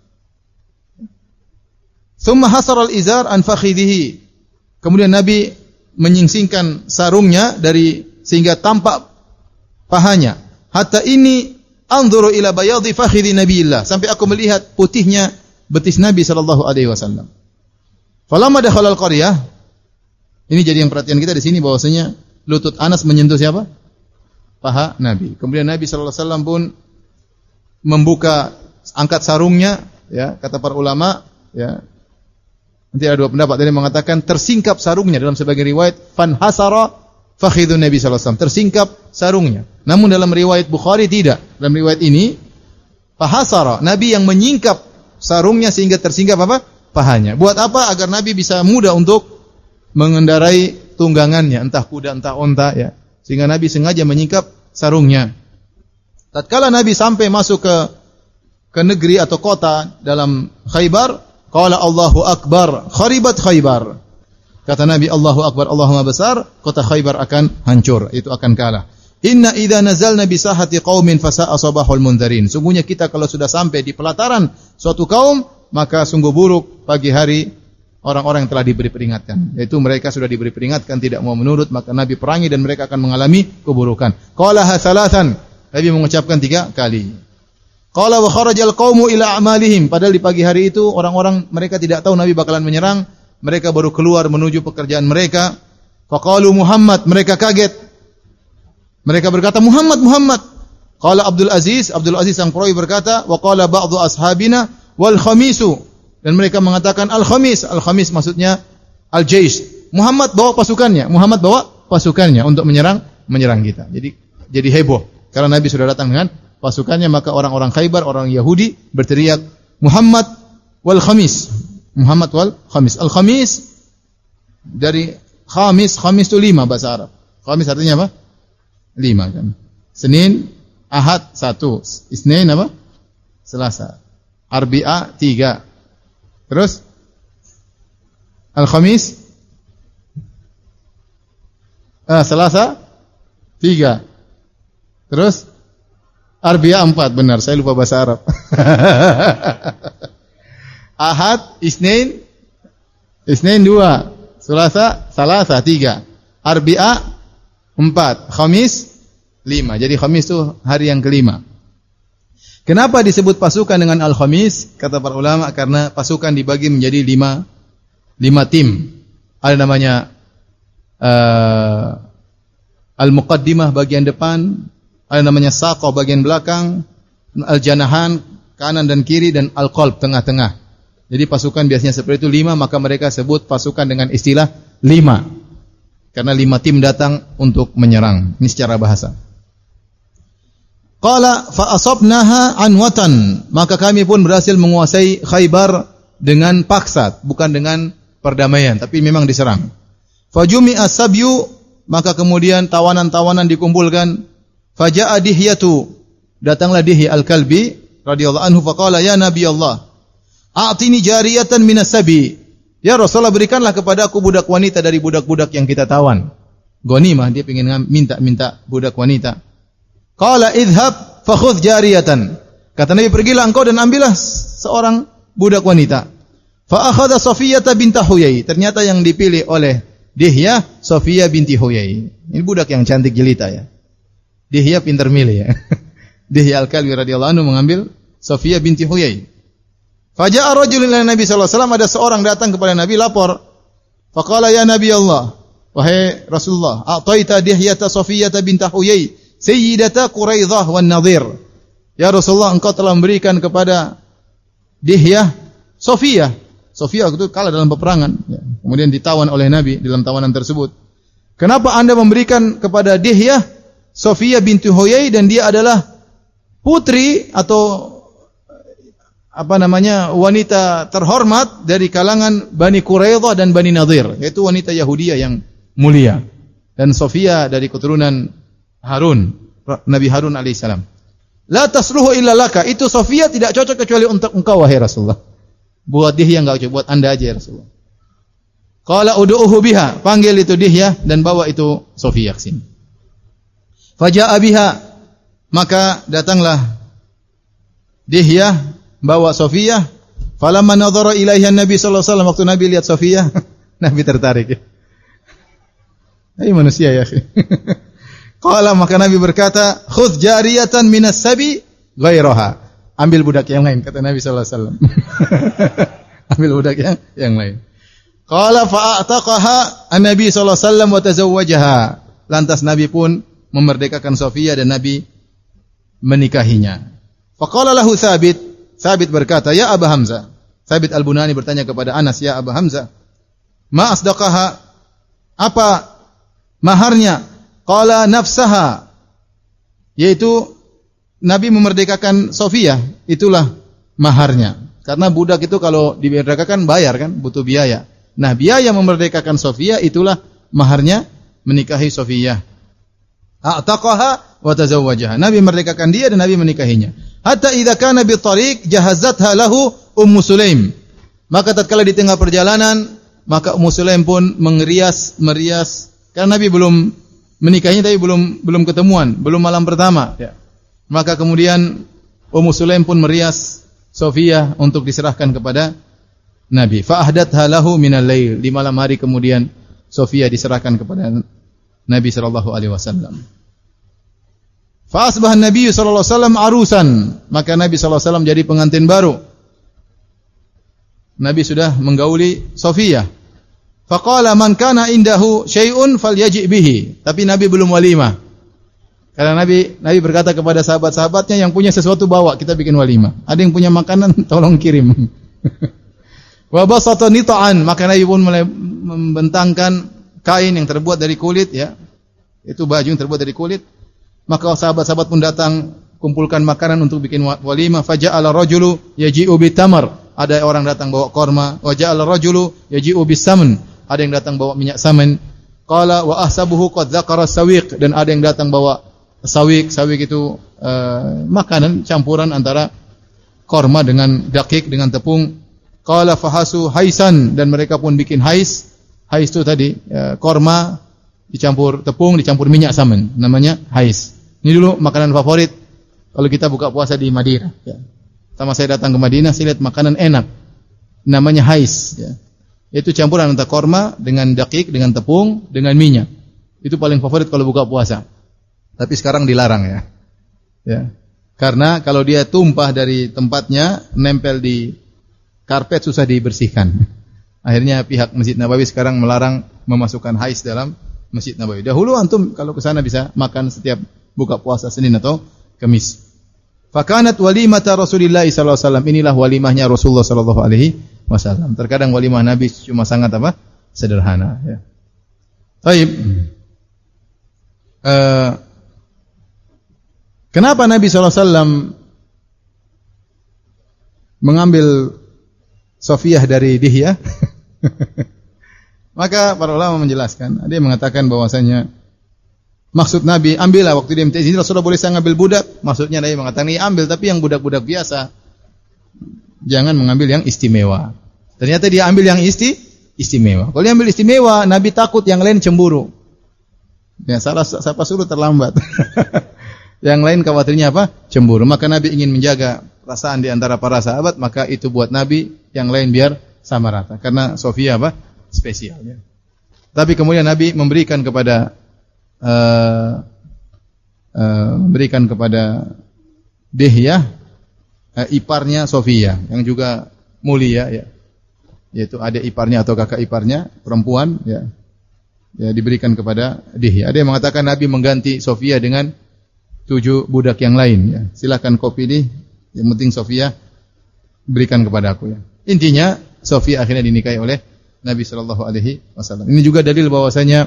Thumma hasara al-izar an fakhidhihi. Kemudian Nabi menyingsingkan sarungnya dari sehingga tampak pahanya. Hatta ini anzuru ila bayadhi fakhidhi Nabiillah, sampai aku melihat putihnya betis Nabi sallallahu alaihi wasallam. Falamma dakhala al-qaryah, ini jadi yang perhatian kita di sini bahwasanya lutut Anas menyentuh siapa? Paha Nabi. Kemudian Nabi sallallahu alaihi wasallam pun membuka, angkat sarungnya, ya, kata para ulama, ya. Nanti ada dua pendapat, ada yang mengatakan tersingkap sarungnya, dalam sebagian riwayat fan hasara fakhidun Nabi sallallahu alaihi wasallam, tersingkap sarungnya. Namun dalam riwayat Bukhari tidak. Dalam riwayat ini fahasara, Nabi yang menyingkap sarungnya sehingga tersingkap apa? Pahanya. Buat apa? Agar Nabi bisa mudah untuk mengendarai tunggangannya, entah kuda entah onta, ya. Sehingga Nabi sengaja menyingkap sarungnya. Tatkala Nabi sampai masuk ke ke negeri atau kota dalam Khaybar, qala Allahu Akbar, kharibat Khaybar. Kata Nabi, Allahu Akbar, Allahumma besar, kota Khaybar akan hancur, itu akan kalah. Inna idza nazalna bi sahati qaumin fasa'a sabahul mundzirin. Sungguhnya kita kalau sudah sampai di pelataran suatu kaum, maka sungguh buruk pagi hari orang-orang yang telah diberi peringatan, yaitu mereka sudah diberi peringatan tidak mau menurut, maka Nabi perangi dan mereka akan mengalami keburukan. Qala hasalatan, Nabi mengucapkan tiga kali. Qala wa kharajal qaumu ila a'malihim, padahal di pagi hari itu orang-orang mereka tidak tahu Nabi bakalan menyerang, mereka baru keluar menuju pekerjaan mereka. Faqalu Muhammad, mereka kaget. Mereka berkata Muhammad, Muhammad. Qala Abdul Aziz, Abdul Aziz sang perawi berkata, wa qala ba'du ashabina wal khamisu. Dan mereka mengatakan al-khamis, al-khamis maksudnya al-jaish. Muhammad bawa pasukannya, Muhammad bawa pasukannya untuk menyerang menyerang kita. Jadi jadi heboh karena Nabi sudah datang dengan pasukannya, maka orang-orang Khaybar, orang Yahudi berteriak Muhammad wal khamis. Muhammad wal khamis. Al-khamis dari khamis, khamis itu lima bahasa Arab. Khamis artinya apa? Lima kan. Senin, Ahad satu, Isnin apa? Selasa. Arbi'a tiga. Terus Al-Khamis ah, Selasa tiga. Terus Arbi'a empat, benar, saya lupa bahasa Arab. Ahad, Isnin, Isnin dua, Selasa, Salasa tiga, Arbi'a empat, Khamis lima. Jadi Khamis itu hari yang kelima. Kenapa disebut pasukan dengan Al-Khamis? Kata para ulama, karena pasukan dibagi menjadi lima, lima tim. Ada namanya uh, Al-Muqaddimah bagian depan, ada namanya Saqa bagian belakang, Al-Janahan kanan dan kiri, dan Al-Qalb tengah-tengah. Jadi pasukan biasanya seperti itu lima, maka mereka sebut pasukan dengan istilah lima. Karena lima tim datang untuk menyerang. Ini secara bahasa. Qala fa asabnaha anwatan, maka kami pun berhasil menguasai Khaybar dengan paksa, bukan dengan perdamaian, tapi memang diserang. Fajumi as-sabyu, maka kemudian tawanan-tawanan dikumpulkan. Faja'a Dihyatu, datanglah Dihya al-Kalbi radhiyallahu anhu, faqala ya Nabi Allah, a'tini jariyatan minas sabi. Ya Rasulullah, berikanlah kepada aku budak wanita dari budak-budak yang kita tawan. Ghanimah, dia ingin minta-minta budak wanita. Qala idhab fakhudh jariyatan. Kata Nabi, pergilah engkau dan ambillah seorang budak wanita. Fa akhadha Safiyah bintah Huyai. Ternyata yang dipilih oleh Dihya Safiyah binti Huyai. Ini budak yang cantik jelita ya. Dihya pintar milih ya. Dihya al-Kalbi radhiyallahu anhu mengambil Safiyah binti Huyai. Faja'a rajulun ila Nabi sallallahu alaihi wasallam, ada seorang datang kepada Nabi lapor. Faqala ya Nabi Allah, wahai Rasulullah, a'taita Dihyata Safiyah bintah Huyai Sayyidata Quraidah wan Nadhir. Ya Rasulullah, engkau telah memberikan kepada Dihyah Safiyah. Safiyah itu kalah dalam peperangan. Ya. Kemudian ditawan oleh Nabi dalam tawanan tersebut. Kenapa anda memberikan kepada Dihyah Safiyah binti Huyai, dan dia adalah putri atau apa namanya wanita terhormat dari kalangan Bani Quraidah dan Bani Nadhir, yaitu wanita Yahudiyah yang mulia. Dan Safiyah dari keturunan Harun, Nabi Harun alaihissalam. La tasluhu illa laka, itu Safiyah tidak cocok kecuali untuk engkau wahai Rasulullah. Buat Dihya enggak cocok, buat anda aja ya Rasulullah. Qala ud'uhu biha, panggil itu Dihya dan bawa itu Safiyah ke sini. Faja'a biha, maka datanglah Dihya bawa Safiyah. Falamma nadhara ilaiha Nabi sallallahu alaihi wasallam, waktu Nabi lihat Safiyah, Nabi tertarik. Hai manusia ya. Qala, maka Nabi berkata, khudh jariyatan minas sabi ghairaha. Ambil budak yang lain, kata Nabi sallallahu alaihi wasallam. Ambil budak yang yang lain. Qala fa'ataqaha an-nabi sallallahu alaihi wasallam wa tazawwajaha. Lantas Nabi pun memerdekakan Safiyah dan Nabi menikahinya. Faqala lahu Thabit, Thabit berkata, ya Aba Hamzah. Thabit al-Bunani bertanya kepada Anas, ya Aba Hamzah, ma asdaqaha, apa maharnya? Qala nafsaha, yaitu Nabi memerdekakan Safiyah, itulah maharnya. Karena budak itu kalau dimerdekakan bayar kan, butuh biaya. Nah, biaya memerdekakan Safiyah itulah maharnya menikahi Safiyah. A'taqaha wa tazawwajaha. Nabi memerdekakan dia dan Nabi menikahinya. Hatta idza kana bi tariq jahazatha lahu Ummu Sulaim. Maka tatkala di tengah perjalanan, maka Ummu Sulaim pun mengerias merias, karena Nabi belum menikahinya tapi belum belum ketemuan, belum malam pertama ya. Maka kemudian Ummu Sulaim pun merias Safiyah untuk diserahkan kepada Nabi. Fa ahdatha lahu minal lail. Di malam hari kemudian Safiyah diserahkan kepada Nabi sallallahu alaihi wasallam. Fa asbaha an-nabiy sallallahu alaihi wasallam arusan. Maka Nabi sallallahu alaihi wasallam jadi pengantin baru. Nabi sudah menggauli Safiyah. Faqala man kana indahu syai'un falyaji' bihi. Tapi Nabi belum walimah. Karena Nabi Nabi berkata kepada sahabat-sahabatnya, yang punya sesuatu bawa, kita bikin walimah. Ada yang punya makanan, tolong kirim. Wa basata nita'an, maka Nabi pun mulai membentangkan kain yang terbuat dari kulit, ya. Itu baju yang terbuat dari kulit. Maka sahabat-sahabat pun datang kumpulkan makanan untuk bikin walimah. Faja'ala rajulu yaji'u bitamar. Ada orang datang bawa korma. Wa ja'ala rajulu yaji'u bisaman. Ada yang datang bawa minyak saman. Qala wa ahsabuhu qad dzakara sawiq, dan ada yang datang bawa sawiq. Sawiq itu uh, makanan campuran antara korma dengan dakik dengan tepung. Qala fahasu haisan, dan mereka pun bikin hais. Hais itu tadi uh, korma dicampur tepung, dicampur minyak saman, namanya hais. Ini dulu makanan favorit kalau kita buka puasa di Madinah, ya. Sama saya datang ke Madinah, saya lihat makanan enak, namanya hais, ya. Itu campuran antara korma dengan dakik, dengan tepung, dengan minyak. Itu paling favorit kalau buka puasa. Tapi sekarang dilarang, ya. Ya. Karena kalau dia tumpah dari tempatnya, nempel di karpet, susah dibersihkan. Akhirnya pihak Masjid Nabawi sekarang melarang memasukkan hais dalam Masjid Nabawi. Dahulu antum kalau ke sana bisa makan setiap buka puasa Senin atau Kamis. Fakanat walimata Rasulillah sallallahu alaihi wasallam. Inilah walimahnya Rasulullah sallallahu alaihi wasallam. Terkadang walimah Nabi cuma sangat apa? Sederhana, ya. Baik. Uh, kenapa Nabi sallallahu alaihi wasallam mengambil Sofiyah dari Dihyah? Maka para ulama menjelaskan, ada yang mengatakan bahwasanya maksud Nabi, ambillah waktu dia minta izin, Rasulullah boleh saya ngambil budak? Maksudnya Nabi mengatakan, "Iya, ambil, tapi yang budak-budak biasa. Jangan mengambil yang istimewa." Ternyata dia ambil yang isti istimewa. Kalau dia ambil istimewa, Nabi takut yang lain cemburu. Ya, salah siapa suruh terlambat. Yang lain khawatirnya apa? Cemburu. Maka Nabi ingin menjaga perasaan di antara para sahabat, maka itu buat Nabi, yang lain biar sama rata. Karena Sofia apa? Spesial, ya. Tapi kemudian Nabi memberikan kepada uh, uh, memberikan kepada Dihyah uh, iparnya Sofia yang juga mulia, ya. Yaitu adik iparnya atau kakak iparnya perempuan, ya. Ya, diberikan kepada Dihyah. Ada yang mengatakan Nabi mengganti Sofia dengan tujuh budak yang lain, ya. Silakan kau pilih, yang penting Sofia berikan kepada aku, ya. Intinya Sofia akhirnya dinikahi oleh Nabi sallallahu alaihi wasallam. Ini juga dalil bahwasanya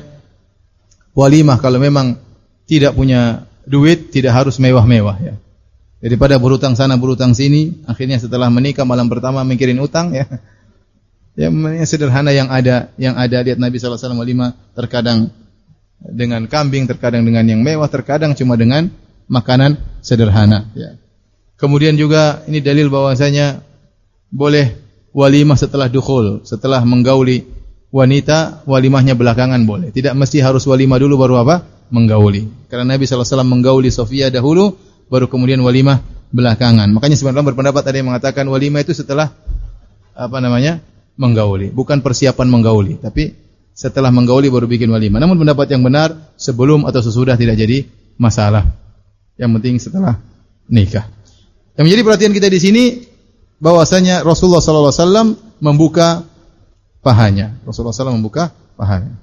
walimah kalau memang tidak punya duit tidak harus mewah-mewah, ya. Daripada berutang sana berutang sini, akhirnya setelah menikah malam pertama mikirin utang, ya. Ya, yang sederhana yang ada, yang ada lihat Nabi sallallahu alaihi wasallam walimah terkadang dengan kambing, terkadang dengan yang mewah, terkadang cuma dengan makanan sederhana, ya. Kemudian juga ini dalil bahwasanya boleh walimah setelah dukhul, setelah menggauli wanita, walimahnya belakangan boleh. Tidak mesti harus walimah dulu baru apa? Menggauli. Karena Nabi sallallahu alaihi wasallam menggauli Sofia dahulu, baru kemudian walimah belakangan. Makanya sebenarnya berpendapat ada yang mengatakan walimah itu setelah apa namanya? Menggauli, bukan persiapan menggauli, tapi setelah menggauli baru bikin walimah. Namun pendapat yang benar sebelum atau sesudah tidak jadi masalah. Yang penting setelah nikah. Yang menjadi perhatian kita di sini bahwasanya Rasulullah sallallahu alaihi wasallam membuka pahanya. Rasulullah sallallahu alaihi wasallam membuka pahanya.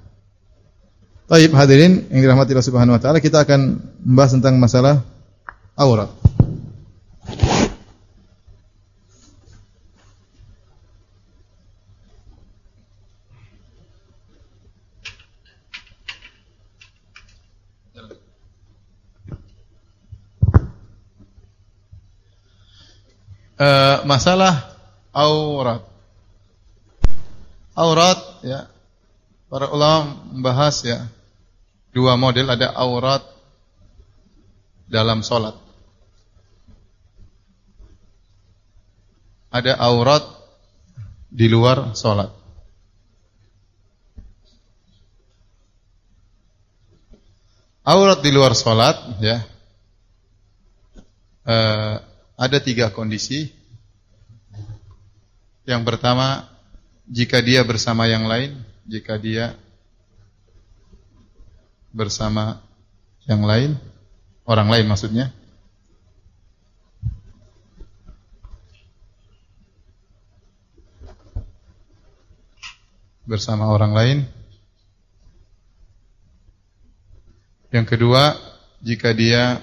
Baik, hadirin yang dirahmati Allah Subhanahu wa taala, kita akan membahas tentang masalah aurat. Uh, masalah aurat. Aurat, ya. Para ulama membahas, ya, dua model, ada aurat dalam salat. Ada aurat di luar salat. Aurat di luar salat, ya. Uh, Ada tiga kondisi. Yang pertama, jika dia bersama yang lain, jika dia bersama yang lain, orang lain maksudnya. bersama orang lain. Yang kedua, jika dia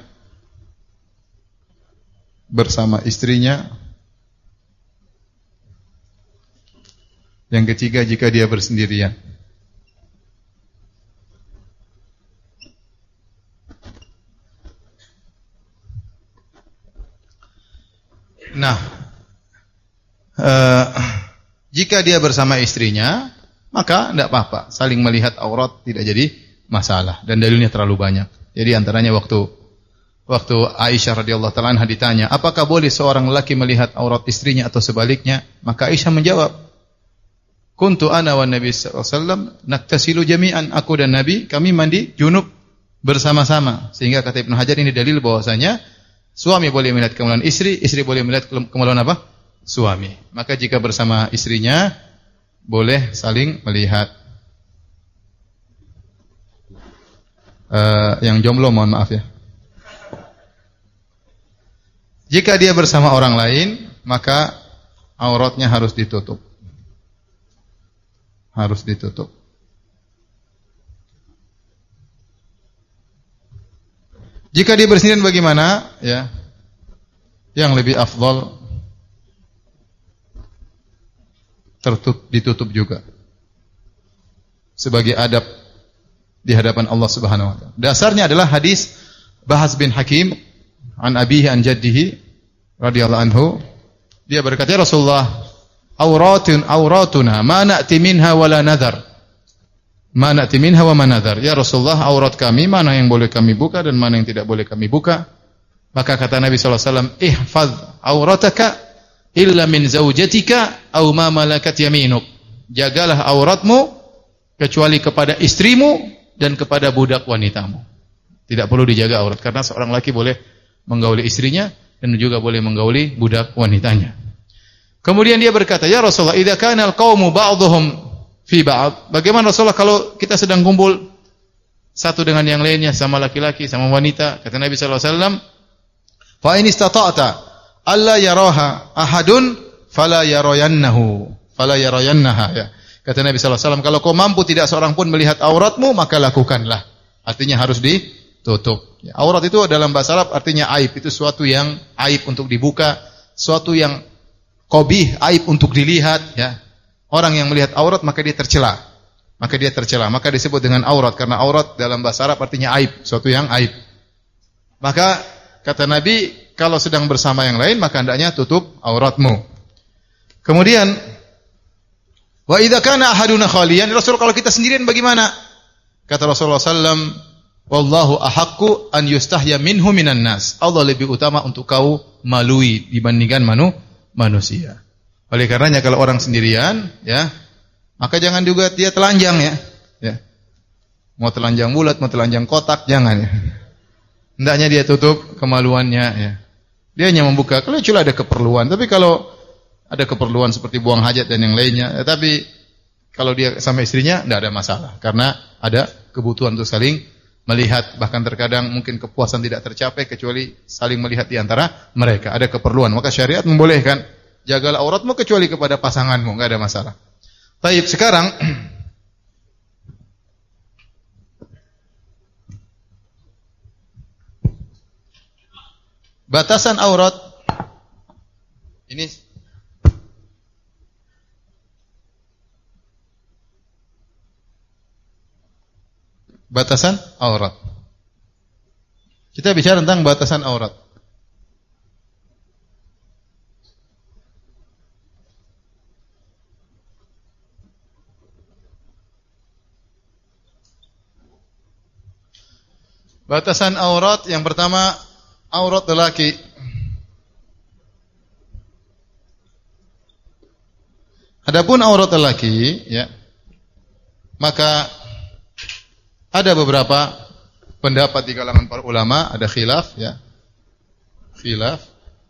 bersama istrinya. Yang ketiga, jika dia bersendirian. Nah, uh, jika dia bersama istrinya, maka tidak apa-apa. Saling melihat aurat tidak jadi masalah. Dan dalilnya terlalu banyak. Jadi antaranya waktu waktu Aisyah radhiyallahu taala anha ditanya, apakah boleh seorang lelaki melihat aurat istrinya atau sebaliknya? Maka Aisyah menjawab, kuntu ana wa Nabi sallallahu alaihi wasallam naktasilu jami'an. Aku dan Nabi, kami mandi junub bersama-sama. Sehingga kata Ibnu Hajar ini dalil bahwasanya suami boleh melihat kemaluan istri, istri boleh melihat kemaluan apa? Suami. Maka jika bersama istrinya, boleh saling melihat. Uh, yang jomblo mohon maaf ya. Jika dia bersama orang lain, maka auratnya harus ditutup. Harus ditutup. Jika dia bersendirian bagaimana? Ya. Yang lebih afdal tertutup, ditutup juga. Sebagai adab di hadapan Allah Subhanahu wa taala. Dasarnya adalah hadis Bahas bin Hakim an abihi an jaddihi radhiyallahu anhu. Dia berkata, ya Rasulullah, auratun auratuna ma na'ti minha wala nadhar. Ma na'ti minha wa ma nadhar. Ya Rasulullah, aurat kami mana yang boleh kami buka dan mana yang tidak boleh kami buka? Maka kata Nabi sallallahu alaihi wasallam, ihfaz aurataka illa min zaujatika aw ma malakat yaminuk. Jagalah auratmu kecuali kepada istrimu dan kepada budak wanitamu. Tidak perlu dijaga aurat karena seorang laki boleh menggauli istrinya dan juga boleh menggauli budak wanitanya. Kemudian dia berkata, ya Rasulullah, idza kana al-qaumu ba'dhum fi ba'd. Bagaimana Rasulullah kalau kita sedang kumpul satu dengan yang lainnya, sama laki-laki, sama wanita? Kata Nabi sallallahu alaihi wasallam, fa in istata'ta alla yaraha ahadun fala yarayannahu, fala yarayannaha ya. Kata Nabi sallallahu alaihi wasallam, kalau kau mampu tidak seorang pun melihat auratmu, maka lakukanlah. Artinya harus ditutup. Ya, aurat itu dalam bahasa Arab artinya aib. Itu suatu yang aib untuk dibuka, suatu yang qabih, aib untuk dilihat. Ya. Orang yang melihat aurat maka dia tercela. Maka dia tercela. Maka disebut dengan aurat. Karena aurat dalam bahasa Arab artinya aib. Suatu yang aib. Maka kata Nabi, kalau sedang bersama yang lain, maka hendaknya tutup auratmu. Kemudian, wa idza kana ahaduna khaliyan, Rasul kalau kita sendirian bagaimana? Kata Rasulullah sallallahu alaihi wasallam, wallahu ahaqqu an yustahya minhu minan nas. Allah lebih utama untuk kau malui dibandingkan manu, manusia. Oleh karenanya kalau orang sendirian, ya, maka jangan juga dia telanjang ya. Ya. Mau telanjang bulat, mau telanjang kotak, jangan ya. Hendaknya dia tutup kemaluannya ya. Dia hanya membuka kalau cuma ada keperluan, tapi kalau ada keperluan seperti buang hajat dan yang lainnya. Ya, tapi kalau dia sama istrinya tidak ada masalah karena ada kebutuhan untuk saling melihat. Bahkan terkadang mungkin kepuasan tidak tercapai kecuali saling melihat di antara mereka. Ada keperluan. Maka syariat membolehkan. Jagalah auratmu kecuali kepada pasanganmu. Tidak ada masalah. Baik, sekarang batasan aurat ini batasan aurat. Kita bicara tentang batasan aurat. Batasan aurat yang pertama, aurat lelaki. Adapun aurat lelaki, ya, maka ada beberapa pendapat di kalangan para ulama, ada khilaf ya. Khilaf.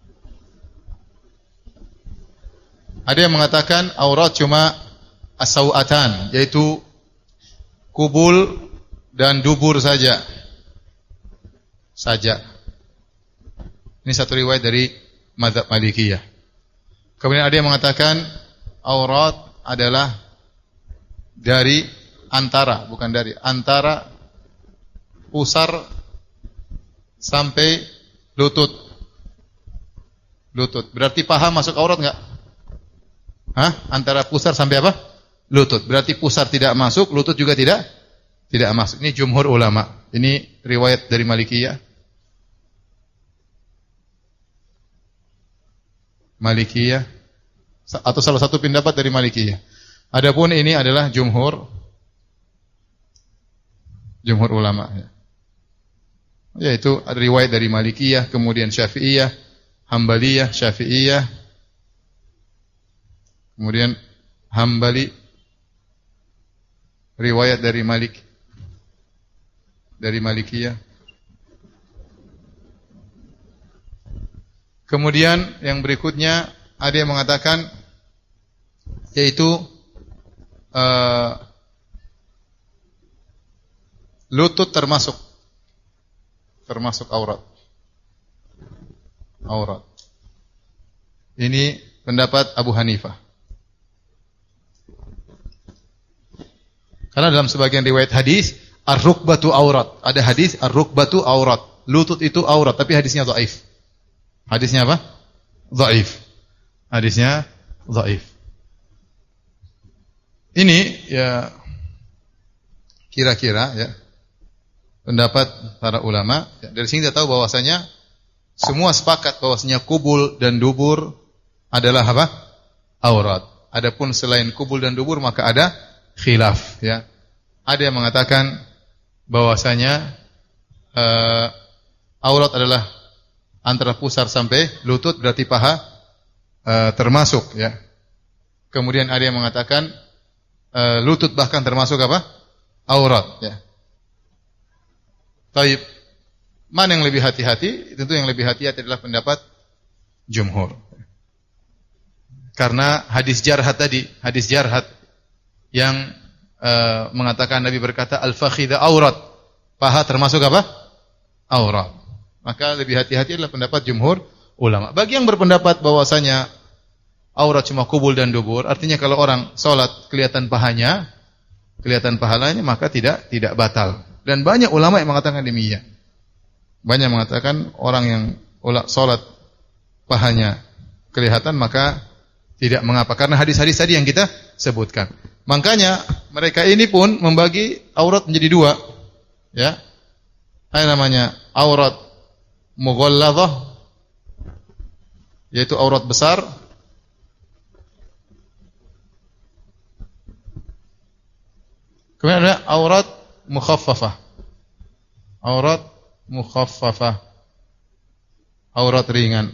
Ada yang mengatakan aurat cuma as-sawatan, yaitu kubul dan dubur saja. Saja. Ini satu riwayat dari mazhab Malikiyah. Kemudian ada yang mengatakan aurat adalah dari antara, bukan dari, antara pusar sampai lutut. Lutut. Berarti paha masuk aurat enggak? Hah? Antara pusar sampai apa? Lutut. Berarti pusar tidak masuk, lutut juga tidak tidak masuk. Ini jumhur ulama. Ini riwayat dari Malikiyah. Malikiyah atau salah satu pendapat dari Malikiyah. Adapun ini adalah jumhur jumhur ulama ya. Yaitu ada riwayat dari Malikiyah, kemudian Syafi'iyah, Hambaliyah, Syafi'iyah, kemudian Hambali, riwayat dari Malik, dari Malikiyah. Kemudian yang berikutnya ada yang mengatakan yaitu uh, lutut termasuk termasuk aurat. Aurat. Ini pendapat Abu Hanifah. Karena dalam sebagian riwayat hadis ar-rukbatu aurat. Ada hadis ar-rukbatu aurat. Lutut itu aurat, tapi hadisnya dhaif. Hadisnya apa? Dhaif. Hadisnya dhaif. Ini ya kira-kira ya pendapat para ulama. Ya, dari sini kita tahu bahwasanya semua sepakat bahwasanya kubul dan dubur adalah apa? Aurat. Adapun selain kubul dan dubur maka ada khilaf ya. Ada yang mengatakan bahwasanya uh, aurat adalah antara pusar sampai lutut, berarti paha uh, termasuk ya. Kemudian ada yang mengatakan uh, lutut bahkan termasuk apa? Aurat ya. Taib. Mana yang lebih hati-hati? Tentu yang lebih hati-hati adalah pendapat jumhur. Karena hadis jarhat tadi, hadis jarhat yang uh, mengatakan Nabi berkata al-fakhidha aurat. Paha termasuk apa? Aurat. Maka lebih hati-hati adalah pendapat jumhur ulama. Bagi yang berpendapat bahwasanya aurat cuma kubul dan dubur, artinya kalau orang salat kelihatan pahanya, kelihatan pahalanya, maka tidak tidak batal. Dan banyak ulama yang mengatakan demikian. Banyak mengatakan orang yang salat pahanya kelihatan maka tidak mengapa, karena hadis-hadis tadi yang kita sebutkan. Makanya mereka ini pun membagi aurat menjadi dua. Ya. Ada namanya aurat mughalladhah, yaitu aurat besar. Kemudian ada aurat mukhaffafah. Aurat mukhaffafah. Aurat ringan.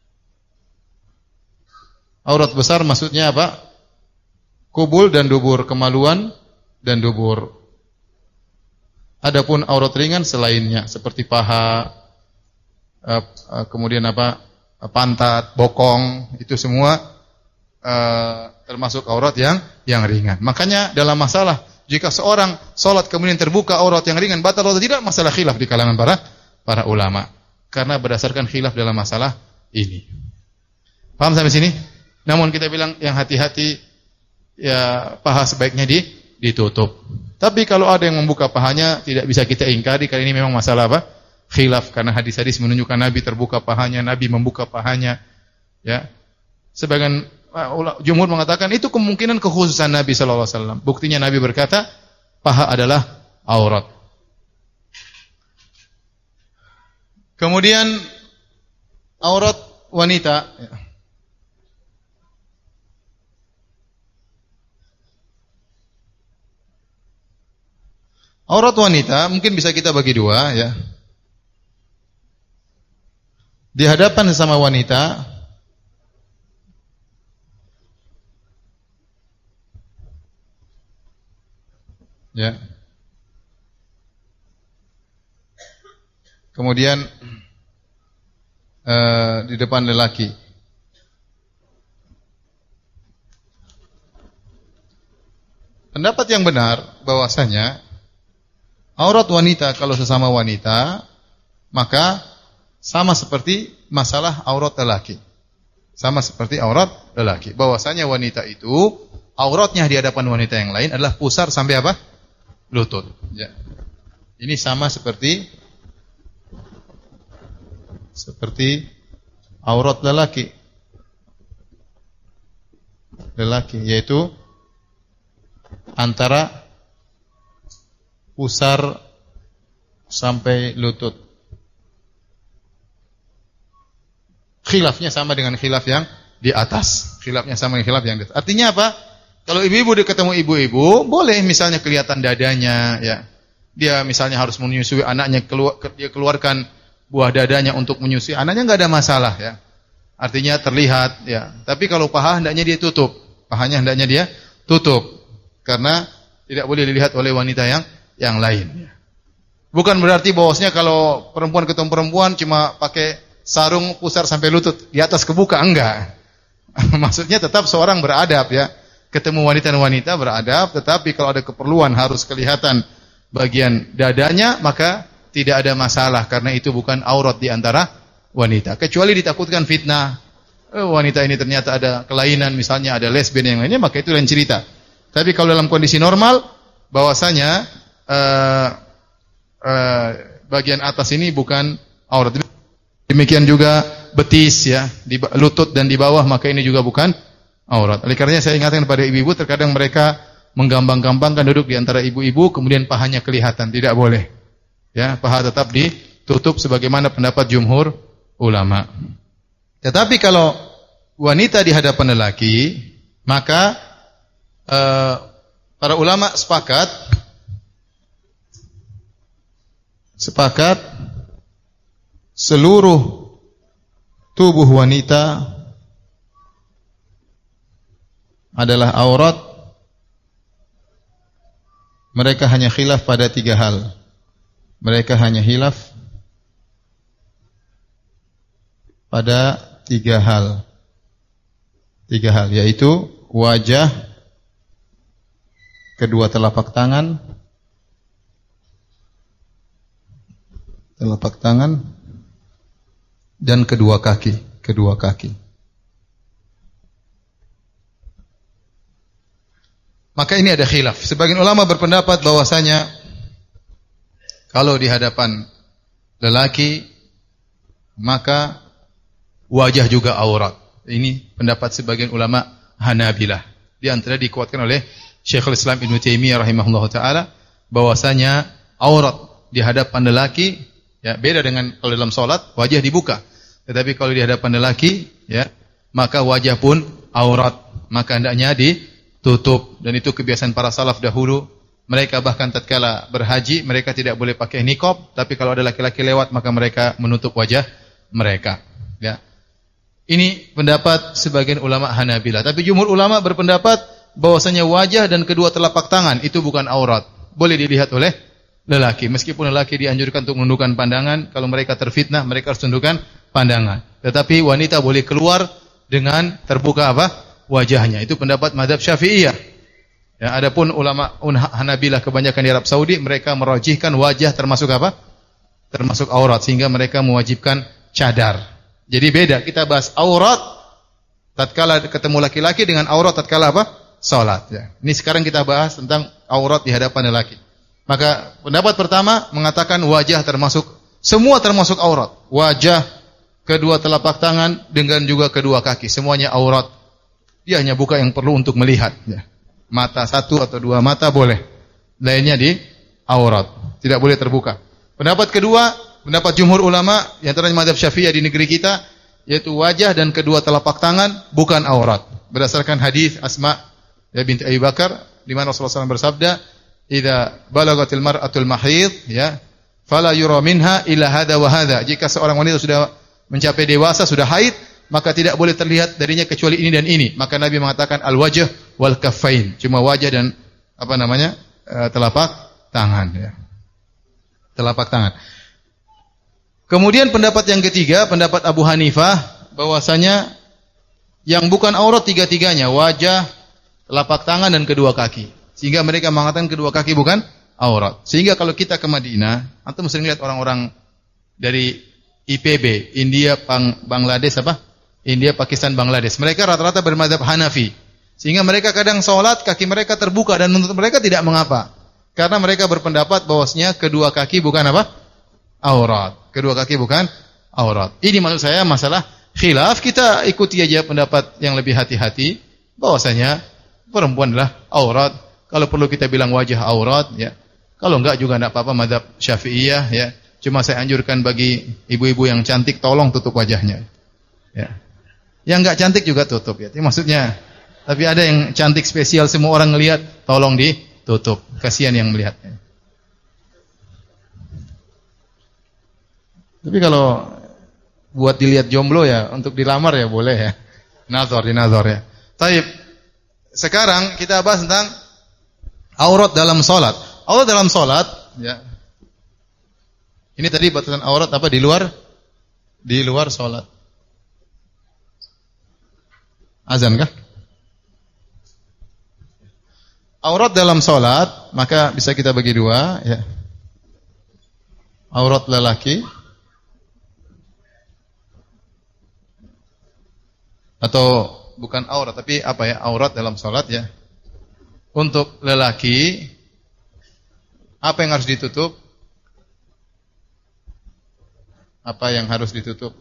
Aurat besar maksudnya apa? Kubul dan dubur, kemaluan dan dubur. Adapun aurat ringan selainnya seperti paha, kemudian apa? Pantat, bokong, itu semua termasuk aurat yang yang ringan. Makanya dalam masalah jika seorang salat kemudian terbuka aurat yang ringan, batal atau tidak, masalah khilaf di kalangan para para ulama. Karena berdasarkan khilaf dalam masalah ini. Paham sampai sini? Namun kita bilang yang hati-hati, ya paha sebaiknya di, ditutup. Tapi kalau ada yang membuka pahanya, tidak bisa kita ingkari, karena ini memang masalah apa? Khilaf, karena hadis-hadis menunjukkan Nabi terbuka pahanya, Nabi membuka pahanya. Ya, sebagian jumhur mengatakan itu kemungkinan kekhususan Nabi sallallahu alaihi wasallam. Buktinya Nabi berkata, paha adalah aurat. Kemudian aurat wanita. Aurat wanita mungkin bisa kita bagi dua ya. Di hadapan sesama wanita ya. Kemudian uh, di depan lelaki. Pendapat yang benar bahwasanya aurat wanita kalau sesama wanita maka sama seperti masalah aurat lelaki. Sama seperti aurat lelaki. Bahwasanya wanita itu auratnya di hadapan wanita yang lain adalah pusar sampai apa? Lutut. Ya. Ini sama seperti seperti aurat lelaki. Lelaki yaitu antara pusar sampai lutut. Khilafnya sama dengan khilaf yang di atas. Khilafnya sama dengan khilaf yang di atas. Artinya apa? Kalau ibu-ibu dia ketemu ibu-ibu, boleh misalnya kelihatan dadanya, ya. Dia misalnya harus menyusui anaknya, keluar, dia keluarkan buah dadanya untuk menyusui anaknya, enggak ada masalah, ya. Artinya terlihat, ya. Tapi kalau paha hendaknya dia tutup. Pahanya hendaknya dia tutup. Karena tidak boleh dilihat oleh wanita yang yang lain. Bukan berarti bahwasanya kalau perempuan ketemu perempuan cuma pakai sarung pusar sampai lutut, di atas kebuka, enggak. Maksudnya tetap seorang beradab, ya. Ketemu wanita dan wanita beradab, tetapi kalau ada keperluan harus kelihatan bagian dadanya, maka tidak ada masalah karena itu bukan aurat di antara wanita. Kecuali ditakutkan fitnah. Oh, wanita ini ternyata ada kelainan, misalnya ada lesbian yang lainnya, maka itu lain cerita. Tapi kalau dalam kondisi normal, bahwasanya uh, uh, bagian atas ini bukan aurat. Demikian juga betis, ya, di lutut dan di bawah, maka ini juga bukan aurat. Oleh karenanya saya ingatkan kepada ibu-ibu, terkadang mereka menggampang-gampangkan duduk di antara ibu-ibu, kemudian pahanya kelihatan, tidak boleh. Ya, paha tetap ditutup sebagaimana pendapat jumhur ulama. Tetapi kalau wanita di hadapan lelaki, maka eh, para ulama sepakat sepakat seluruh tubuh wanita adalah aurat. Mereka hanya khilaf pada tiga hal. Mereka hanya khilaf pada tiga hal. Tiga hal, yaitu wajah, kedua telapak tangan, telapak tangan, dan kedua kaki, kedua kaki. Maka ini ada khilaf. Sebagian ulama berpendapat bahwasanya kalau di hadapan lelaki maka wajah juga aurat. Ini pendapat sebagian ulama Hanabilah. Di antara dikuatkan oleh Syekhul Islam Ibnu Taimiyah rahimahullahu taala bahwasanya aurat di hadapan lelaki, ya, beda dengan kalau dalam salat wajah dibuka. Tetapi kalau di hadapan lelaki, ya, maka wajah pun aurat, maka hendaknya ditutup. Dan itu kebiasaan para salaf dahulu. Mereka bahkan tatkala berhaji, mereka tidak boleh pakai niqab, tapi kalau ada laki-laki lewat maka mereka menutup wajah mereka, ya. Ini pendapat sebagian ulama Hanabilah. Tapi jumhur ulama berpendapat bahwasanya wajah dan kedua telapak tangan itu bukan aurat, boleh dilihat oleh lelaki. Meskipun lelaki dianjurkan untuk menundukkan pandangan, kalau mereka terfitnah mereka harus tundukkan pandangan. Tetapi wanita boleh keluar dengan terbuka apa? Wajahnya. Itu pendapat mazhab Syafi'iyah. Ya, adapun ulama Hanabilah kebanyakan di Arab Saudi, mereka merajihkan wajah termasuk apa? Termasuk aurat, sehingga mereka mewajibkan cadar. Jadi beda, kita bahas aurat tatkala ketemu laki-laki dengan aurat tatkala apa? Salat, ya. Ini sekarang kita bahas tentang aurat di hadapan lelaki. Maka pendapat pertama mengatakan wajah termasuk, semua termasuk aurat. Wajah, kedua telapak tangan dengan juga kedua kaki, semuanya aurat. Dia hanya buka yang perlu untuk melihat, ya. Mata satu atau dua mata boleh. Lainnya di aurat, tidak boleh terbuka. Pendapat kedua, pendapat jumhur ulama yang terang mazhab Syafi'iyah di negeri kita, yaitu wajah dan kedua telapak tangan bukan aurat. Berdasarkan hadis Asma ya binti Abi Bakar di mana Rasulullah shallallahu alaihi wasallam bersabda, "Idza balagatil mar'atul mahid, ya, fala yura minha illa hadza wa hadza." Jika seorang wanita sudah mencapai dewasa, sudah haid, maka tidak boleh terlihat darinya kecuali ini dan ini. Maka Nabi mengatakan al-wajh wal kaffain, cuma wajah dan apa namanya? E, telapak tangan, ya. Telapak tangan. Kemudian pendapat yang ketiga, pendapat Abu Hanifah, bahwasanya yang bukan aurat tiga-tiganya, wajah, telapak tangan dan kedua kaki. Sehingga mereka mengatakan kedua kaki bukan aurat. Sehingga kalau kita ke Madinah, antum sering lihat orang-orang dari I P B, India, Bangladesh apa? India, Pakistan, Bangladesh. Mereka rata-rata bermadzhab Hanafi. Sehingga mereka kadang sholat, kaki mereka terbuka dan menurut mereka tidak mengapa. Karena mereka berpendapat bahwasanya kedua kaki bukan apa? Aurat. Kedua kaki bukan aurat. Ini maksud saya masalah khilaf, kita ikuti aja pendapat yang lebih hati-hati bahwasanya perempuan adalah aurat. Kalau perlu kita bilang wajah aurat ya. Kalau enggak juga enggak apa-apa, mazhab Syafi'iyah ya. Cuma saya anjurkan bagi ibu-ibu yang cantik tolong tutup wajahnya. Ya. Yang enggak cantik juga tutup ya. Itu maksudnya. Tapi ada yang cantik spesial semua orang ngelihat, tolong ditutup. Kasihan yang melihatnya. Tapi kalau buat dilihat jomblo ya, untuk dilamar ya boleh ya. Nazar, dinazar ya. Taib. Sekarang kita bahas tentang aurat dalam salat. Aurat dalam salat ya. Ini tadi batasan aurat apa di luar di luar salat. Azan kah? Aurat dalam salat maka bisa kita bagi dua ya. Aurat lelaki atau bukan aurat tapi apa ya, aurat dalam salat ya. Untuk lelaki apa yang harus ditutup? Apa yang harus ditutup?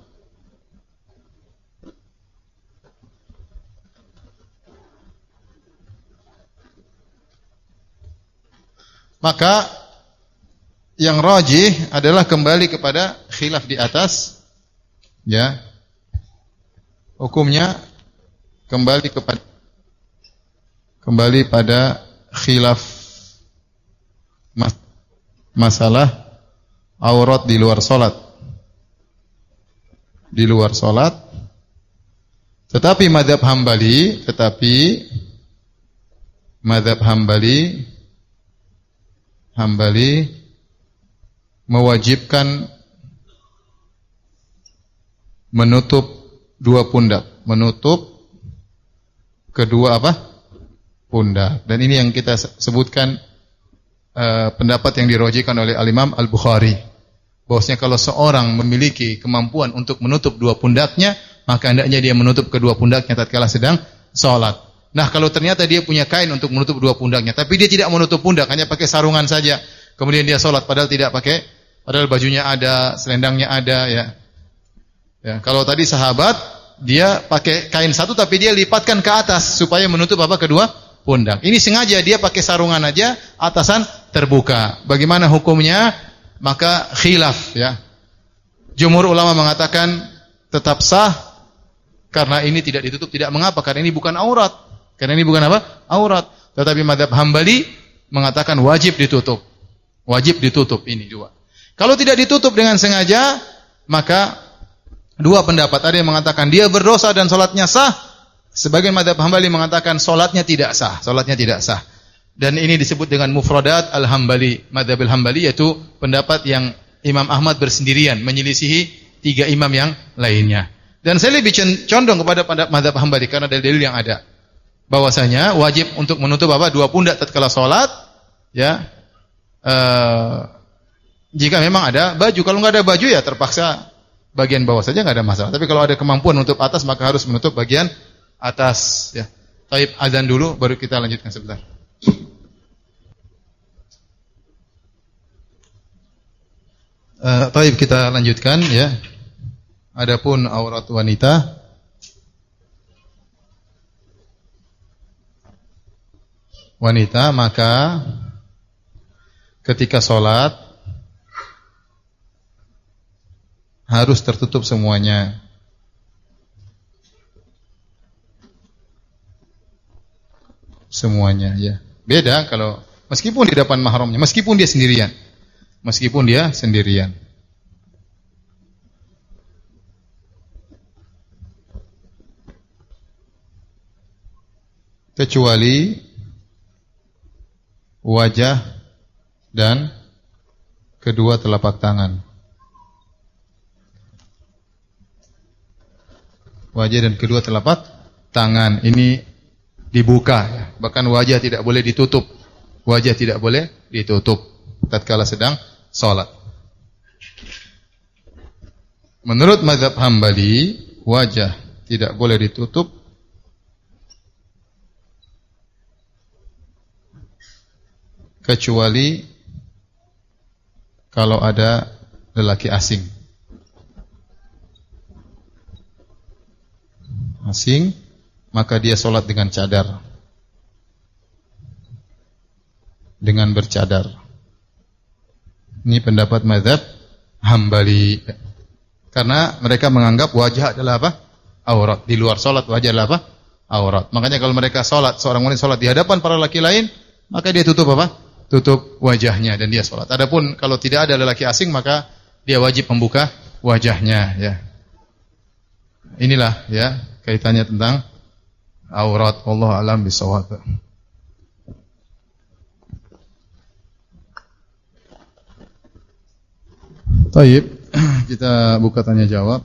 Maka yang rajih adalah kembali kepada khilaf di atas ya. Hukumnya kembali kepada kembali pada khilaf mas, masalah aurat di luar salat. Di luar salat. Tetapi mazhab Hambali, tetapi mazhab Hambali Hambali mewajibkan menutup dua pundak, menutup kedua apa? Pundak. Dan ini yang kita sebutkan uh, pendapat yang dirojihkan oleh Al-Imam Al-Bukhari. Bahwasanya kalau seorang memiliki kemampuan untuk menutup dua pundaknya, maka hendaknya dia menutup kedua pundaknya tatkala sedang salat. Nah, kalau ternyata dia punya kain untuk menutup dua pundaknya, tapi dia tidak menutup pundak, hanya pakai sarungan saja. Kemudian dia salat padahal tidak pakai, padahal bajunya ada, selendangnya ada ya. Ya, kalau tadi sahabat dia pakai kain satu tapi dia lipatkan ke atas supaya menutup apa? Kedua pundak. Ini sengaja dia pakai sarungan aja, atasan terbuka. Bagaimana hukumnya? Maka khilaf ya. Jumhur ulama mengatakan tetap sah karena ini tidak ditutup, tidak mengapa, karena ini bukan aurat. Karena ini bukan apa? Aurat. Tetapi mazhab Hambali mengatakan wajib ditutup. Wajib ditutup ini dua. Kalau tidak ditutup dengan sengaja, maka dua pendapat. Ada yang mengatakan dia berdosa dan salatnya sah. Sebagian mazhab Hambali mengatakan salatnya tidak sah. Salatnya tidak sah. Dan ini disebut dengan mufradat al-Hambali. Mazhab al-Hambali yaitu pendapat yang Imam Ahmad bersendirian menyelisihi tiga imam yang lainnya. Dan saya lebih condong kepada mazhab Hambali karena dalil-dalil yang ada. Bahwasanya wajib untuk menutup apa? Dua pundak tatkala salat, ya. Uh, jika memang ada baju, kalau nggak ada baju ya terpaksa bagian bawah saja, nggak ada masalah. Tapi kalau ada kemampuan menutup atas maka harus menutup bagian atas. Ya. Taib, azan dulu, baru kita lanjutkan sebentar. Uh, taib, kita lanjutkan ya. Adapun aurat wanita. Wanita maka ketika sholat harus tertutup semuanya. Semuanya ya. Beda kalau meskipun di depan mahramnya, meskipun dia sendirian. Meskipun dia sendirian. Kecuali wajah dan kedua telapak tangan. Wajah dan kedua telapak tangan ini dibuka ya. Bahkan wajah tidak boleh ditutup. Wajah tidak boleh ditutup tatkala sedang salat. Menurut mazhab Hambali, wajah tidak boleh ditutup kecuali kalau ada lelaki asing. Asing, maka dia sholat dengan cadar. Dengan bercadar. Ini pendapat mazhab Hambali. Karena mereka menganggap wajah adalah apa? Aurat. Di luar sholat wajah adalah apa? Aurat. Makanya kalau mereka sholat, seorang wanita sholat di hadapan para laki lain, maka dia tutup apa? Tutup wajahnya dan dia sholat. Adapun kalau tidak ada lelaki asing, maka dia wajib membuka wajahnya. Ya. Inilah ya kaitannya tentang aurat. Wallahu a'lam bishawab. Baik, kita buka tanya jawab.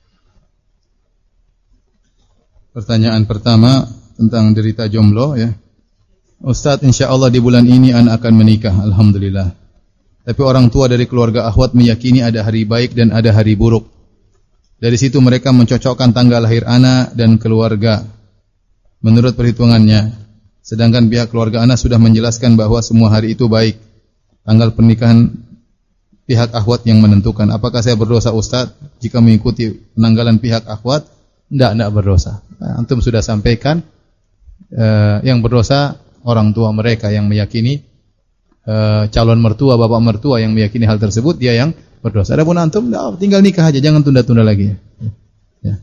Pertanyaan pertama tentang derita jomblo ya. Ustaz, insyaallah di bulan ini anak akan menikah, alhamdulillah. Tapi orang tua dari keluarga akhwat meyakini ada hari baik dan ada hari buruk. Dari situ mereka mencocokkan tanggal lahir anak dan keluarga menurut perhitungannya. Sedangkan pihak keluarga anak sudah menjelaskan bahwa semua hari itu baik. Tanggal pernikahan pihak akhwat yang menentukan. Apakah saya berdosa Ustaz jika mengikuti penanggalan pihak akhwat? Tidak, tidak berdosa. Antum sudah sampaikan eh, yang berdosa orang tua mereka yang meyakini eh, calon mertua, bapak mertua yang meyakini hal tersebut, dia yang berdosa. Adapun antum nah, tinggal nikah aja, jangan tunda-tunda lagi. Ya.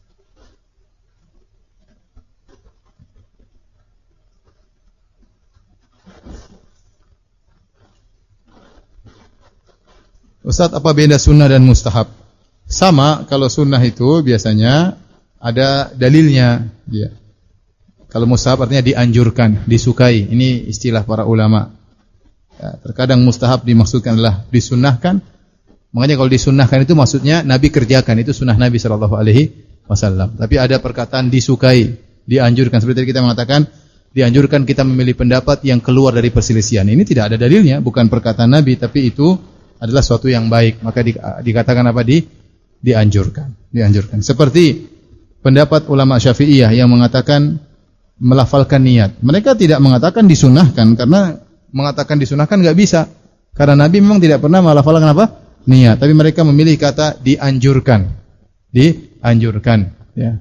Ustaz, apa beda sunnah dan mustahab? Sama, kalau sunnah itu biasanya ada dalilnya. Ya. Kalau mustahab artinya dianjurkan, disukai. Ini istilah para ulama. Ya, terkadang mustahab dimaksudkan adalah disunnahkan. Makanya kalau disunnahkan itu maksudnya Nabi kerjakan. Itu sunnah Nabi shallallahu alaihi wasallam. Tapi ada perkataan disukai, dianjurkan. Seperti tadi kita mengatakan, dianjurkan kita memilih pendapat yang keluar dari perselisihan. Ini tidak ada dalilnya, bukan perkataan Nabi, tapi itu adalah suatu yang baik, maka di, dikatakan apa di dianjurkan, dianjurkan. Seperti pendapat ulama Syafi'iyah yang mengatakan melafalkan niat. Mereka tidak mengatakan disunahkan karena mengatakan disunahkan enggak bisa. Karena Nabi memang tidak pernah melafalkan apa? Niat, tapi mereka memilih kata dianjurkan. Dianjurkan, ya.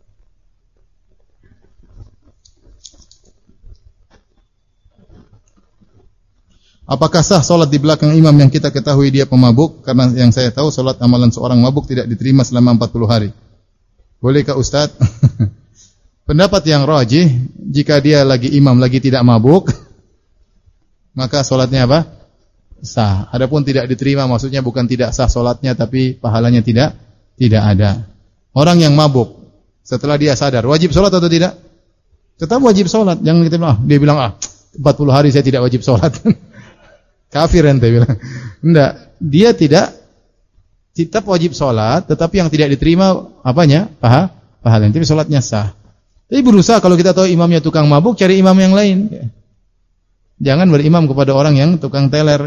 Apakah sah solat di belakang imam yang kita ketahui dia pemabuk? Karena yang saya tahu solat amalan seorang mabuk tidak diterima selama empat puluh hari. Bolehkah Ustaz? Pendapat yang rajih, jika dia lagi imam lagi tidak mabuk, maka solatnya apa? Sah. Adapun tidak diterima maksudnya bukan tidak sah solatnya, tapi pahalanya tidak tidak ada. Orang yang mabuk setelah dia sadar wajib solat atau tidak? Tetap wajib solat. Jangan kita bilang, ah, dia bilang ah empat puluh hari saya tidak wajib solat. Kafir ente bilang. Enggak, dia tidak tetap wajib sholat, tetapi yang tidak diterima apanya? Paha, pahala. Tapi sholatnya sah. Tapi berusaha kalau kita tahu imamnya tukang mabuk, cari imam yang lain. Jangan berimam kepada orang yang tukang teler.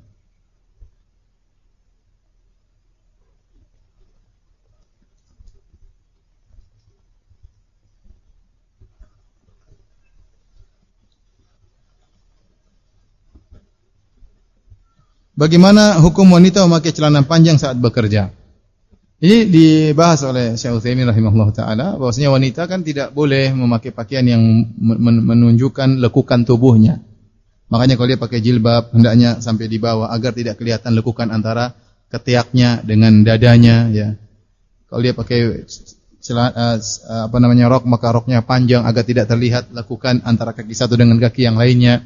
Bagaimana hukum wanita memakai celana panjang saat bekerja? Ini dibahas oleh Syekh Utsaimin rahimahullah taala bahwasanya wanita kan tidak boleh memakai pakaian yang menunjukkan lekukan tubuhnya. Makanya kalau dia pakai jilbab hendaknya sampai di bawah agar tidak kelihatan lekukan antara ketiaknya dengan dadanya ya. Kalau dia pakai celana apa namanya rok maka roknya panjang agar tidak terlihat lekukan antara kaki satu dengan kaki yang lainnya.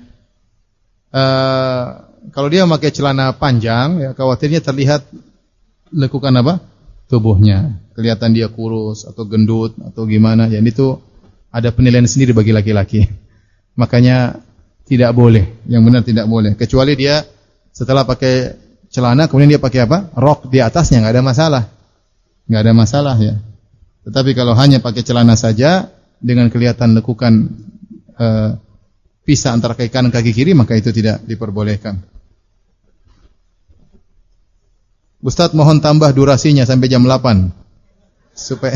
Uh, Kalau dia memakai celana panjang, ya khawatirnya terlihat lekukan apa? Tubuhnya. Kelihatan dia kurus atau gendut atau gimana. Jadi itu ada penilaian sendiri bagi laki-laki. Makanya tidak boleh. Yang benar tidak boleh. Kecuali dia setelah pakai celana, kemudian dia pakai apa? Rok di atasnya, nggak ada masalah. Nggak ada masalah ya. Tetapi kalau hanya pakai celana saja, dengan kelihatan lekukan uh, pisah antara kaki kanan dan kaki kiri, maka itu tidak diperbolehkan. Ustaz mohon tambah durasinya sampai jam delapan. Supaya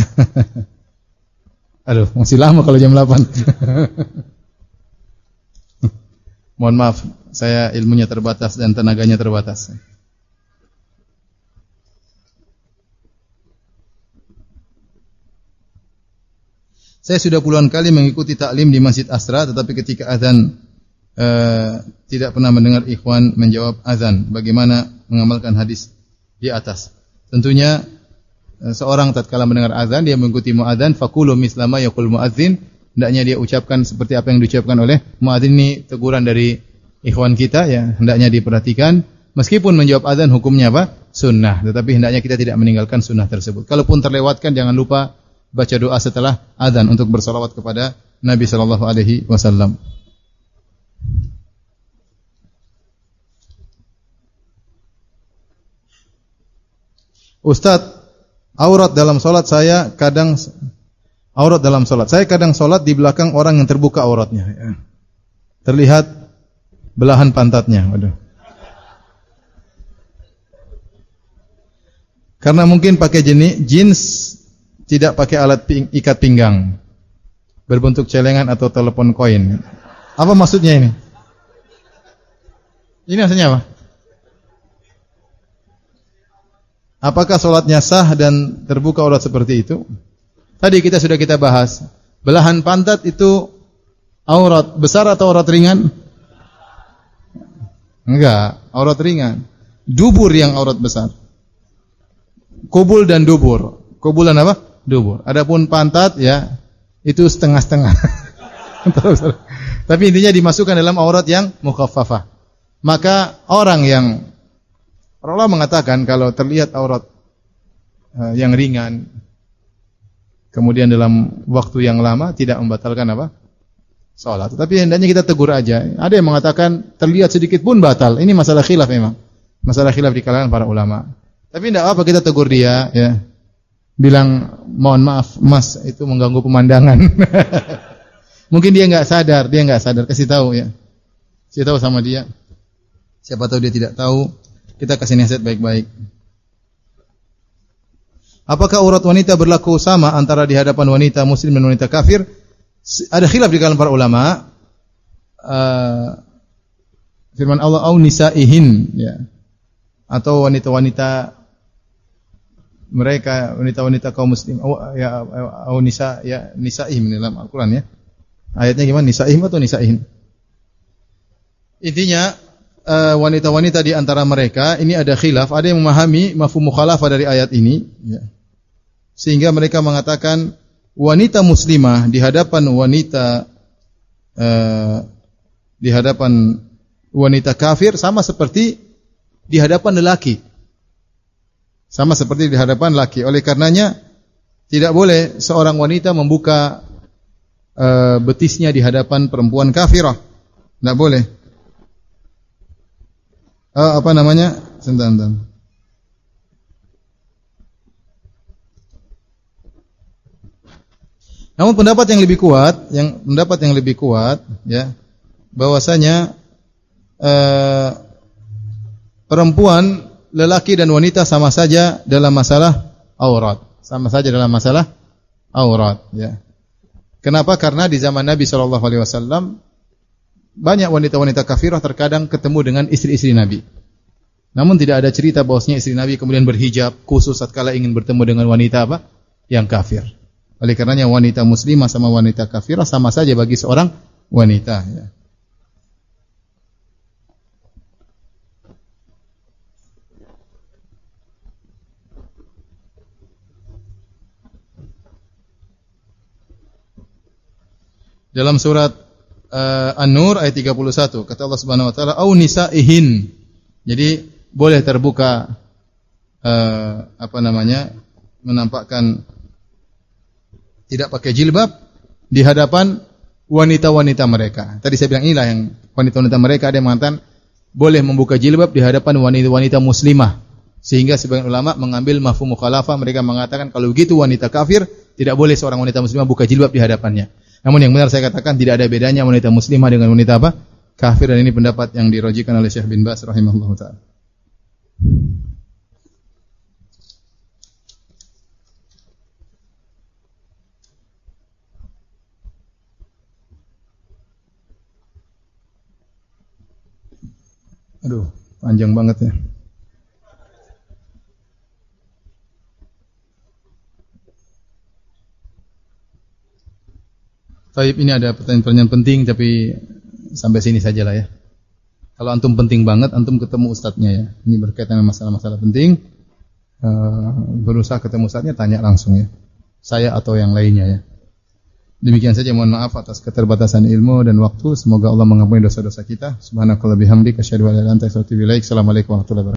aduh, masih lama kalau jam delapan. Mohon maaf, saya ilmunya terbatas dan tenaganya terbatas. Saya sudah puluhan kali mengikuti taklim di Masjid Asra, tetapi ketika azan uh, tidak pernah mendengar ikhwan menjawab azan. Bagaimana mengamalkan hadis di atas? Tentunya uh, seorang tatkala mendengar azan dia mengikuti muadzin, faqulu mislama yaqul muadzin, hendaknya dia ucapkan seperti apa yang diucapkan oleh muadzin. Ini teguran dari ikhwan kita ya, hendaknya diperhatikan. Meskipun menjawab azan hukumnya apa? Sunnah, tetapi hendaknya kita tidak meninggalkan sunnah tersebut. Kalaupun terlewatkan jangan lupa baca doa setelah azan untuk bersalawat kepada Nabi sallallahu alaihi wasallam. Ustaz, aurat dalam salat saya kadang aurat dalam salat. Saya kadang salat di belakang orang yang terbuka auratnya. Ya. Terlihat belahan pantatnya. Waduh. Karena mungkin pakai jenis jeans, tidak pakai alat ping, ikat pinggang, berbentuk celengan atau telepon koin. Apa maksudnya ini? Ini maksudnya apa? Apakah sholatnya sah dan terbuka aurat seperti itu? Tadi kita sudah kita bahas. Belahan pantat itu aurat besar atau aurat ringan? Enggak, aurat ringan. Dubur yang aurat besar. Kubul dan dubur. Kubul dan apa? Dubur. Adapun pantat ya itu setengah-setengah. Tapi intinya dimasukkan dalam aurat yang mukhaffafah. Maka orang yang Allah mengatakan kalau terlihat aurat uh, yang ringan kemudian dalam waktu yang lama tidak membatalkan apa? Salat. Tapi hendaknya kita tegur aja. Ada yang mengatakan terlihat sedikit pun batal. Ini masalah khilaf memang. Masalah khilaf di kalangan para ulama. Tapi tidak apa kita tegur dia ya. Bilang, mohon maaf, Mas, itu mengganggu pemandangan. Mungkin dia enggak sadar, dia enggak sadar. Kasih tahu ya. Kasih tahu sama dia. Siapa tahu dia tidak tahu, kita kasih nasihat baik-baik. Apakah aurat wanita berlaku sama antara di hadapan wanita muslim dan wanita kafir? Ada khilaf di kalangan para ulama. Uh, firman Allah, au nisaihin, ya. Atau wanita-wanita mereka wanita-wanita kaum muslim oh, ya au nisa ya nisaihim dalam Al-Qur'an ya. Ayatnya gimana? Nisaihim atau nisaihin? Intinya uh, wanita-wanita di antara mereka ini ada khilaf, ada yang memahami mafhum mukhalafah dari ayat ini ya. Sehingga mereka mengatakan wanita muslimah di hadapan wanita uh, di hadapan wanita kafir sama seperti di hadapan lelaki. Sama seperti di hadapan laki. Oleh karenanya tidak boleh seorang wanita membuka uh, betisnya di hadapan perempuan kafirah. Tidak boleh. Uh, apa namanya? Sebentar, sebentar. Namun pendapat yang lebih kuat, yang pendapat yang lebih kuat, ya, bahwasanya uh, perempuan, lelaki dan wanita sama saja dalam masalah aurat. Sama saja dalam masalah aurat. Ya. Kenapa? Karena di zaman Nabi shallallahu alaihi wasallam banyak wanita-wanita kafirah terkadang ketemu dengan istri-istri Nabi. Namun tidak ada cerita bahwasanya istri Nabi kemudian berhijab khusus tatkala ingin bertemu dengan wanita apa? Yang kafir. Oleh karenanya wanita muslimah sama wanita kafirah sama saja bagi seorang wanita. Ya. Dalam surat uh, An-Nur ayat tiga puluh satu kata Allah Subhanahu wa taala au nisaihin. Jadi boleh terbuka uh, apa namanya? Menampakkan tidak pakai jilbab di hadapan wanita-wanita mereka. Tadi saya bilang inilah yang wanita-wanita mereka ada yang mengatakan boleh membuka jilbab di hadapan wanita-wanita muslimah. Sehingga sebagian ulama mengambil mafhum mukhalafah, mereka mengatakan kalau begitu wanita kafir tidak boleh seorang wanita muslimah buka jilbab di hadapannya. Namun yang benar saya katakan tidak ada bedanya wanita muslimah dengan wanita apa? Kafir, dan ini pendapat yang dirojikan oleh Syekh bin Baz rahimahullahu taala. Aduh, panjang banget ya. Taib, ini ada pertanyaan-pertanyaan penting, tapi sampai sini saja lah ya. Kalau antum penting banget, antum ketemu ustadznya ya. Ini berkaitan dengan masalah-masalah penting. Uh, berusaha ketemu ustadznya, tanya langsung ya. Saya atau yang lainnya ya. Demikian saja, mohon maaf atas keterbatasan ilmu dan waktu. Semoga Allah mengampuni dosa-dosa kita. Subhanakallah bihamdik asyhadu an la ilaha illa anta astaghfiruka wa atubu ilaik. Assalamualaikum warahmatullahi wabarakatuh.